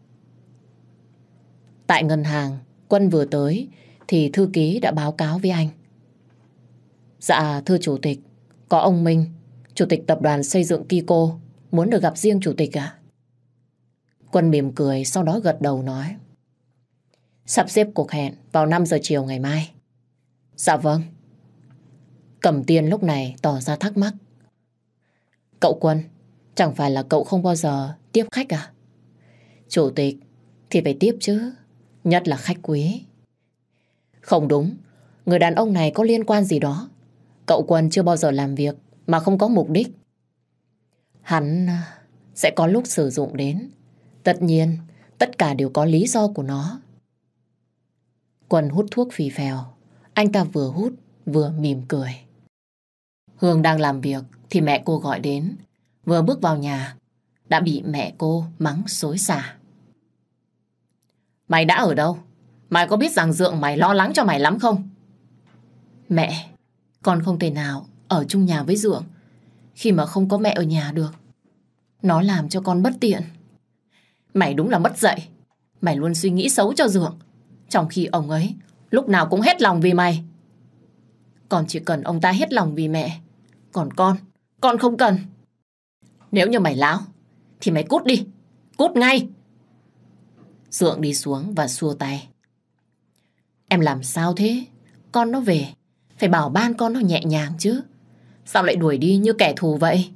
Tại ngân hàng, Quân vừa tới thì thư ký đã báo cáo với anh. Dạ thưa chủ tịch, có ông Minh, chủ tịch tập đoàn xây dựng Kiko, muốn được gặp riêng chủ tịch ạ. Quân mỉm cười sau đó gật đầu nói. Sắp xếp cuộc hẹn vào 5 giờ chiều ngày mai. Dạ vâng. Cẩm Tiên lúc này tỏ ra thắc mắc. Cậu Quân, chẳng phải là cậu không bao giờ tiếp khách à? Chủ tịch thì phải tiếp chứ, nhất là khách quý. Không đúng, người đàn ông này có liên quan gì đó. Cậu Quân chưa bao giờ làm việc mà không có mục đích. Hắn sẽ có lúc sử dụng đến. Tất nhiên, tất cả đều có lý do của nó. Quân hút thuốc phì phèo. Anh ta vừa hút vừa mỉm cười. Hương đang làm việc thì mẹ cô gọi đến. Vừa bước vào nhà đã bị mẹ cô mắng xối xả. Mày đã ở đâu? Mày có biết rằng Dượng mày lo lắng cho mày lắm không? Mẹ, con không thể nào ở chung nhà với Dượng khi mà không có mẹ ở nhà được. Nó làm cho con bất tiện. Mày đúng là mất dạy. Mày luôn suy nghĩ xấu cho Dượng, trong khi ông ấy lúc nào cũng hết lòng vì mày. Con chỉ cần ông ta hết lòng vì mẹ. Còn con không cần. Nếu như mày láo thì mày cút đi. Cút ngay. Dượng đi xuống và xua tay. Em làm sao thế? Con nó về phải bảo ban con nó nhẹ nhàng chứ. Sao lại đuổi đi như kẻ thù vậy?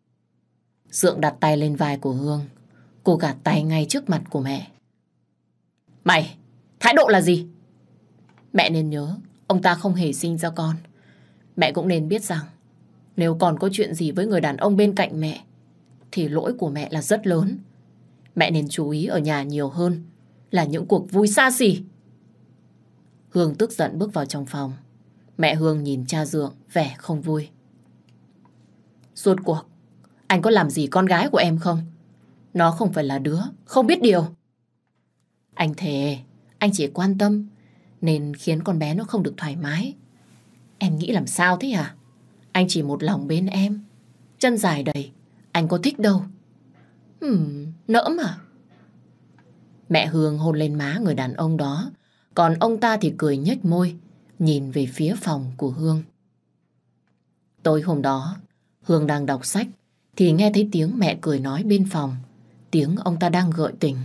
Dượng đặt tay lên vai của Hương. Cô gạt tay ngay trước mặt của mẹ. Mày, thái độ là gì? Mẹ nên nhớ, ông ta không hề sinh ra con. Mẹ cũng nên biết rằng, nếu còn có chuyện gì với người đàn ông bên cạnh mẹ, thì lỗi của mẹ là rất lớn. Mẹ nên chú ý ở nhà nhiều hơn là những cuộc vui xa xỉ. Hương tức giận bước vào trong phòng. Mẹ Hương nhìn cha Dượng vẻ không vui. Rốt cuộc, anh có làm gì con gái của em không? Nó không phải là đứa không biết điều. Anh thề, anh chỉ quan tâm nên khiến con bé nó không được thoải mái. Em nghĩ làm sao thế hả? Anh chỉ một lòng bên em. Chân dài đầy, anh có thích đâu. Nỡ mà. Mẹ Hương hôn lên má người đàn ông đó, còn ông ta thì cười nhếch môi, nhìn về phía phòng của Hương. Tối hôm đó, Hương đang đọc sách, thì nghe thấy tiếng mẹ cười nói bên phòng. Tiếng ông ta đang gợi tình.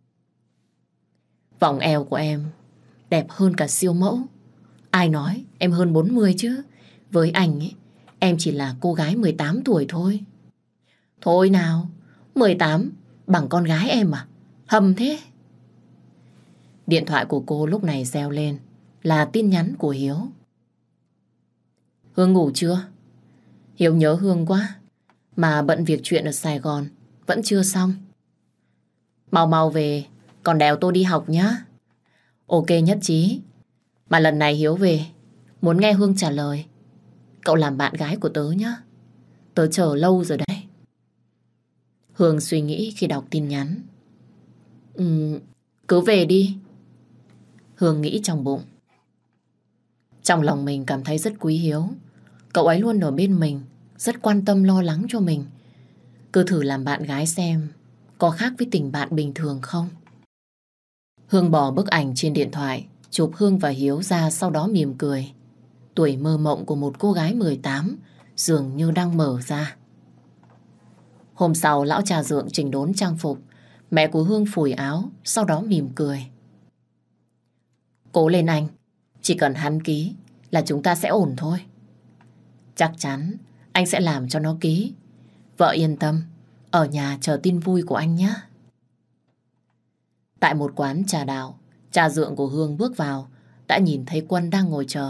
Vòng eo của em đẹp hơn cả siêu mẫu. Ai nói em hơn 40 chứ? Với anh ấy, em chỉ là cô gái 18 tuổi thôi. Thôi nào, 18 bằng con gái em à? Hầm thế. Điện thoại của cô lúc này reo lên, là tin nhắn của Hiếu. Hương ngủ chưa? Hiếu nhớ Hương quá, mà bận việc chuyện ở Sài Gòn vẫn chưa xong. Mau mau về, còn đèo tôi đi học nhá. Ok nhất trí. Mà lần này Hiếu về, muốn nghe Hương trả lời. Cậu làm bạn gái của tớ nhá. Tớ chờ lâu rồi đấy. Hương suy nghĩ khi đọc tin nhắn. Cứ về đi. Hương nghĩ trong bụng. Trong lòng mình cảm thấy rất quý Hiếu. Cậu ấy luôn ở bên mình, rất quan tâm lo lắng cho mình. Cứ thử làm bạn gái xem có khác với tình bạn bình thường không. Hương bỏ bức ảnh trên điện thoại, chụp Hương và Hiếu ra, sau đó mỉm cười. Tuổi mơ mộng của một cô gái 18 dường như đang mở ra. Hôm sau, lão cha Dượng chỉnh đốn trang phục. Mẹ của Hương phủi áo, sau đó mỉm cười. Cố lên anh, chỉ cần hắn ký là chúng ta sẽ ổn thôi. Chắc chắn anh sẽ làm cho nó ký. Vợ yên tâm, ở nhà chờ tin vui của anh nhé. Tại một quán trà đào, cha Dượng của Hương bước vào, đã nhìn thấy Quân đang ngồi chờ.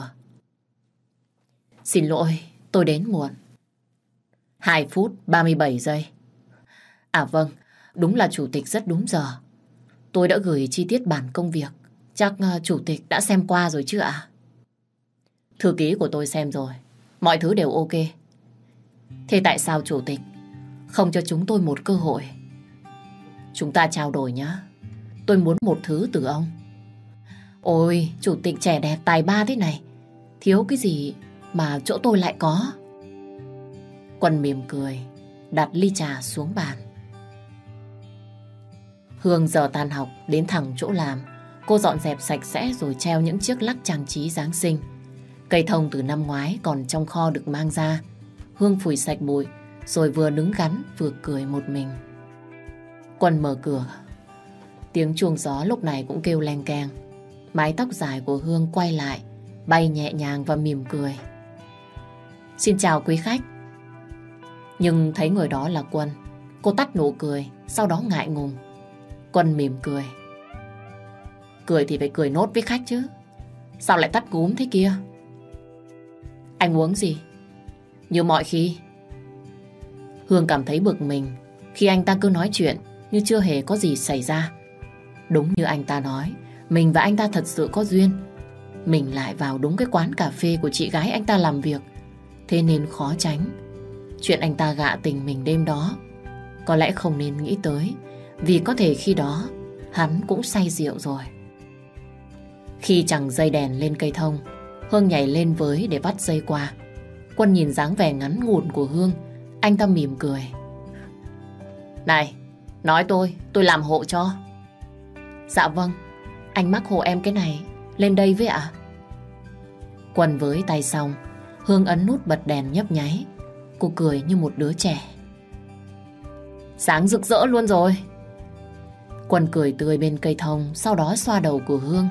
Xin lỗi, tôi đến muộn. 2 phút 37 giây. À vâng, đúng là chủ tịch rất đúng giờ. Tôi đã gửi chi tiết bản công việc. Chắc chủ tịch đã xem qua rồi chứ ạ? Thư ký của tôi xem rồi, mọi thứ đều ok. Thế tại sao chủ tịch không cho chúng tôi một cơ hội? Chúng ta trao đổi nhá. Tôi muốn một thứ từ ông. Ôi, chủ tịch trẻ đẹp tài ba thế này, thiếu cái gì mà chỗ tôi lại có? Quân mỉm cười, đặt ly trà xuống bàn. Hương giờ tan học đến thẳng chỗ làm. Cô dọn dẹp sạch sẽ rồi treo những chiếc lắc trang trí Giáng sinh. Cây thông từ năm ngoái còn trong kho được mang ra. Hương phủi sạch bụi, rồi vừa đứng gắn vừa cười một mình. Quân mở cửa. Tiếng chuông gió lúc này cũng kêu leng keng. Mái tóc dài của Hương quay lại, bay nhẹ nhàng và mỉm cười. Xin chào quý khách. Nhưng thấy người đó là Quân, cô tắt nụ cười, sau đó ngại ngùng. Quân mỉm cười. Cười thì phải cười nốt với khách chứ. Sao lại tắt gúm thế kia? Anh uống gì? Như mọi khi. Hương cảm thấy bực mình khi anh ta cứ nói chuyện như chưa hề có gì xảy ra. Đúng như anh ta nói, mình và anh ta thật sự có duyên. Mình lại vào đúng cái quán cà phê của chị gái anh ta làm việc. Thế nên khó tránh chuyện anh ta gạ tình mình đêm đó. Có lẽ không nên nghĩ tới, vì có thể khi đó hắn cũng say rượu rồi. Khi chẳng dây đèn lên cây thông, Hương nhảy lên với để vắt dây qua. Quân nhìn dáng vẻ ngắn ngủn của Hương, anh ta mỉm cười. Này, nói tôi làm hộ cho. Dạ vâng, anh mắc hộ em cái này, lên đây với ạ. Quân với tay xong, Hương ấn nút bật đèn nhấp nháy. Cô cười như một đứa trẻ. Sáng rực rỡ luôn rồi. Quân cười tươi bên cây thông, sau đó xoa đầu của Hương.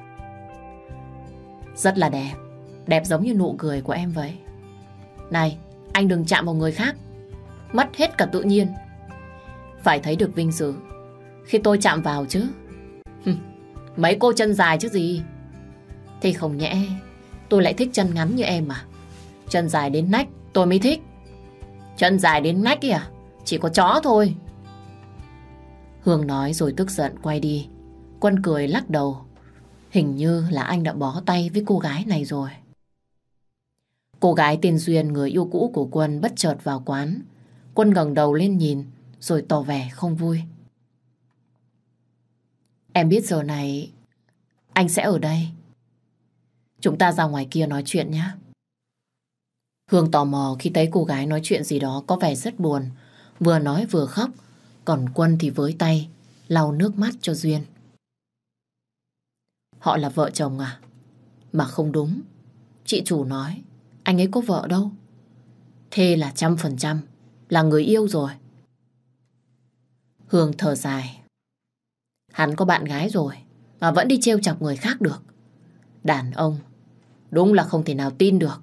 Rất là đẹp, đẹp giống như nụ cười của em vậy. Này, anh đừng chạm vào người khác, mất hết cả tự nhiên. Phải thấy được vinh dự khi tôi chạm vào chứ. Mấy cô chân dài chứ gì. Thế không nhẽ tôi lại thích chân ngắn như em à? Chân dài đến nách tôi mới thích. Chân dài đến nách kìa, chỉ có chó thôi. Hương nói rồi tức giận quay đi. Quân cười lắc đầu. Hình như là anh đã bó tay với cô gái này rồi. Cô gái tên Duyên, người yêu cũ của Quân, bất chợt vào quán. Quân ngẩng đầu lên nhìn rồi tỏ vẻ không vui. Em biết giờ này anh sẽ ở đây. Chúng ta ra ngoài kia nói chuyện nhé. Hương tò mò khi thấy cô gái nói chuyện gì đó có vẻ rất buồn, vừa nói vừa khóc, còn Quân thì với tay lau nước mắt cho Duyên. Họ là vợ chồng à? Mà không đúng. Chị chủ nói anh ấy có vợ đâu. Thế là 100% là người yêu rồi. Hương thở dài. Hắn có bạn gái rồi mà vẫn đi trêu chọc người khác được. Đàn ông đúng là không thể nào tin được.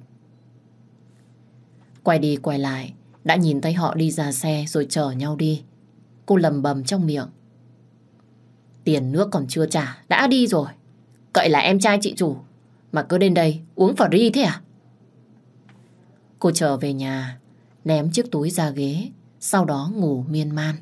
Quay đi quay lại, đã nhìn thấy họ đi ra xe rồi chở nhau đi. Cô lầm bầm trong miệng. Tiền nước còn chưa trả, đã đi rồi. Cậy là em trai chị chủ mà cứ đến đây uống free thế à? Cô trở về nhà, ném chiếc túi ra ghế, sau đó ngủ miên man.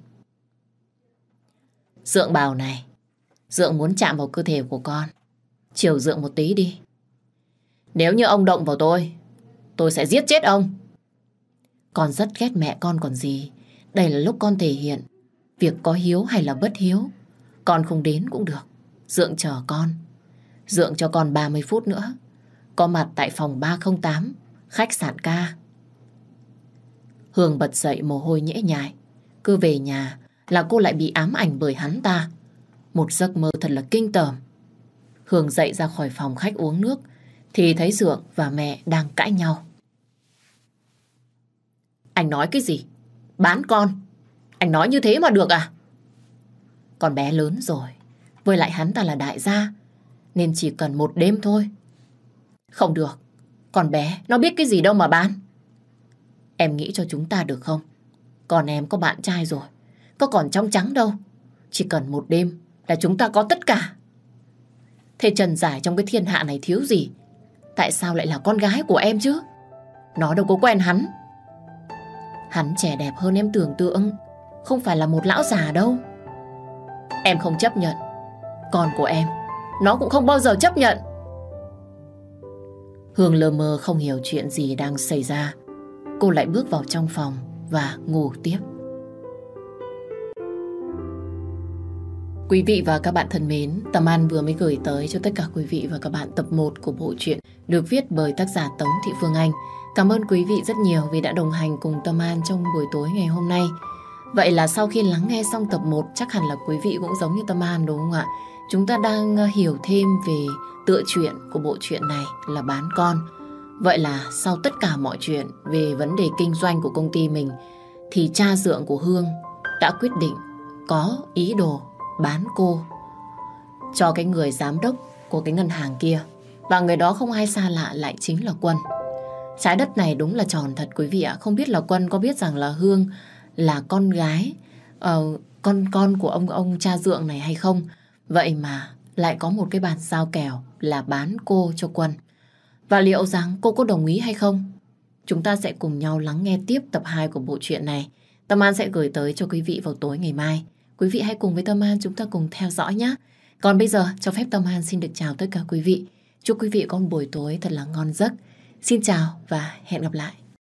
Dượng bảo này, Dượng muốn chạm vào cơ thể của con. Chiều Dượng một tí đi. Nếu như ông động vào tôi sẽ giết chết ông. Con rất ghét mẹ con còn gì. Đây là lúc con thể hiện việc có hiếu hay là bất hiếu. Con không đến cũng được. Dượng chờ con. Dượng cho con 30 phút nữa. Có mặt tại phòng 308, khách sạn Ca. Hương bật dậy mồ hôi nhễ nhại. Cứ về nhà là cô lại bị ám ảnh bởi hắn ta. Một giấc mơ thật là kinh tởm. Hương dậy ra khỏi phòng khách uống nước thì thấy Dượng và mẹ đang cãi nhau. Anh nói cái gì? Bán con? Anh nói như thế mà được à? Con bé lớn rồi. Với lại hắn ta là đại gia nên chỉ cần một đêm thôi. Không được. Con bé nó biết cái gì đâu mà bán. Em nghĩ cho chúng ta được không? Còn em có bạn trai rồi. Có còn trong trắng đâu. Chỉ cần một đêm là chúng ta có tất cả. Thế trần giải trong cái thiên hạ này thiếu gì? Tại sao lại là con gái của em chứ? Nó đâu có quen hắn. Hắn trẻ đẹp hơn em tưởng tượng. Không phải là một lão già đâu. Em không chấp nhận. Con của em nó cũng không bao giờ chấp nhận. Hương lờ mờ không hiểu chuyện gì đang xảy ra. Cô lại bước vào trong phòng và ngủ tiếp. Quý vị và các bạn thân mến, Tâm An vừa mới gửi tới cho tất cả quý vị và các bạn tập 1 của bộ truyện được viết bởi tác giả Tống Thị Phương Anh. Cảm ơn quý vị rất nhiều vì đã đồng hành cùng Tâm An trong buổi tối ngày hôm nay. Vậy là sau khi lắng nghe xong tập 1, chắc hẳn là quý vị cũng giống như Tâm An đúng không ạ? Chúng ta đang hiểu thêm về tựa truyện của bộ truyện này là Bán Con. Vậy là sau tất cả mọi chuyện về vấn đề kinh doanh của công ty mình thì cha dượng của Hương đã quyết định có ý đồ bán cô cho cái người giám đốc của cái ngân hàng kia. Và người đó không ai xa lạ lại chính là Quân. Trái đất này đúng là tròn thật quý vị ạ. Không biết là Quân có biết rằng là Hương là con gái con của ông cha dượng này hay không. Vậy mà lại có một cái bản giao kèo là bán cô cho Quân. Và liệu rằng cô có đồng ý hay không? Chúng ta sẽ cùng nhau lắng nghe tiếp tập 2 của bộ truyện này. Tâm An sẽ gửi tới cho quý vị vào tối ngày mai. Quý vị hãy cùng với Tâm An chúng ta cùng theo dõi nhé. Còn bây giờ cho phép Tâm An xin được chào tất cả quý vị. Chúc quý vị có một buổi tối thật là ngon giấc. Xin chào và hẹn gặp lại.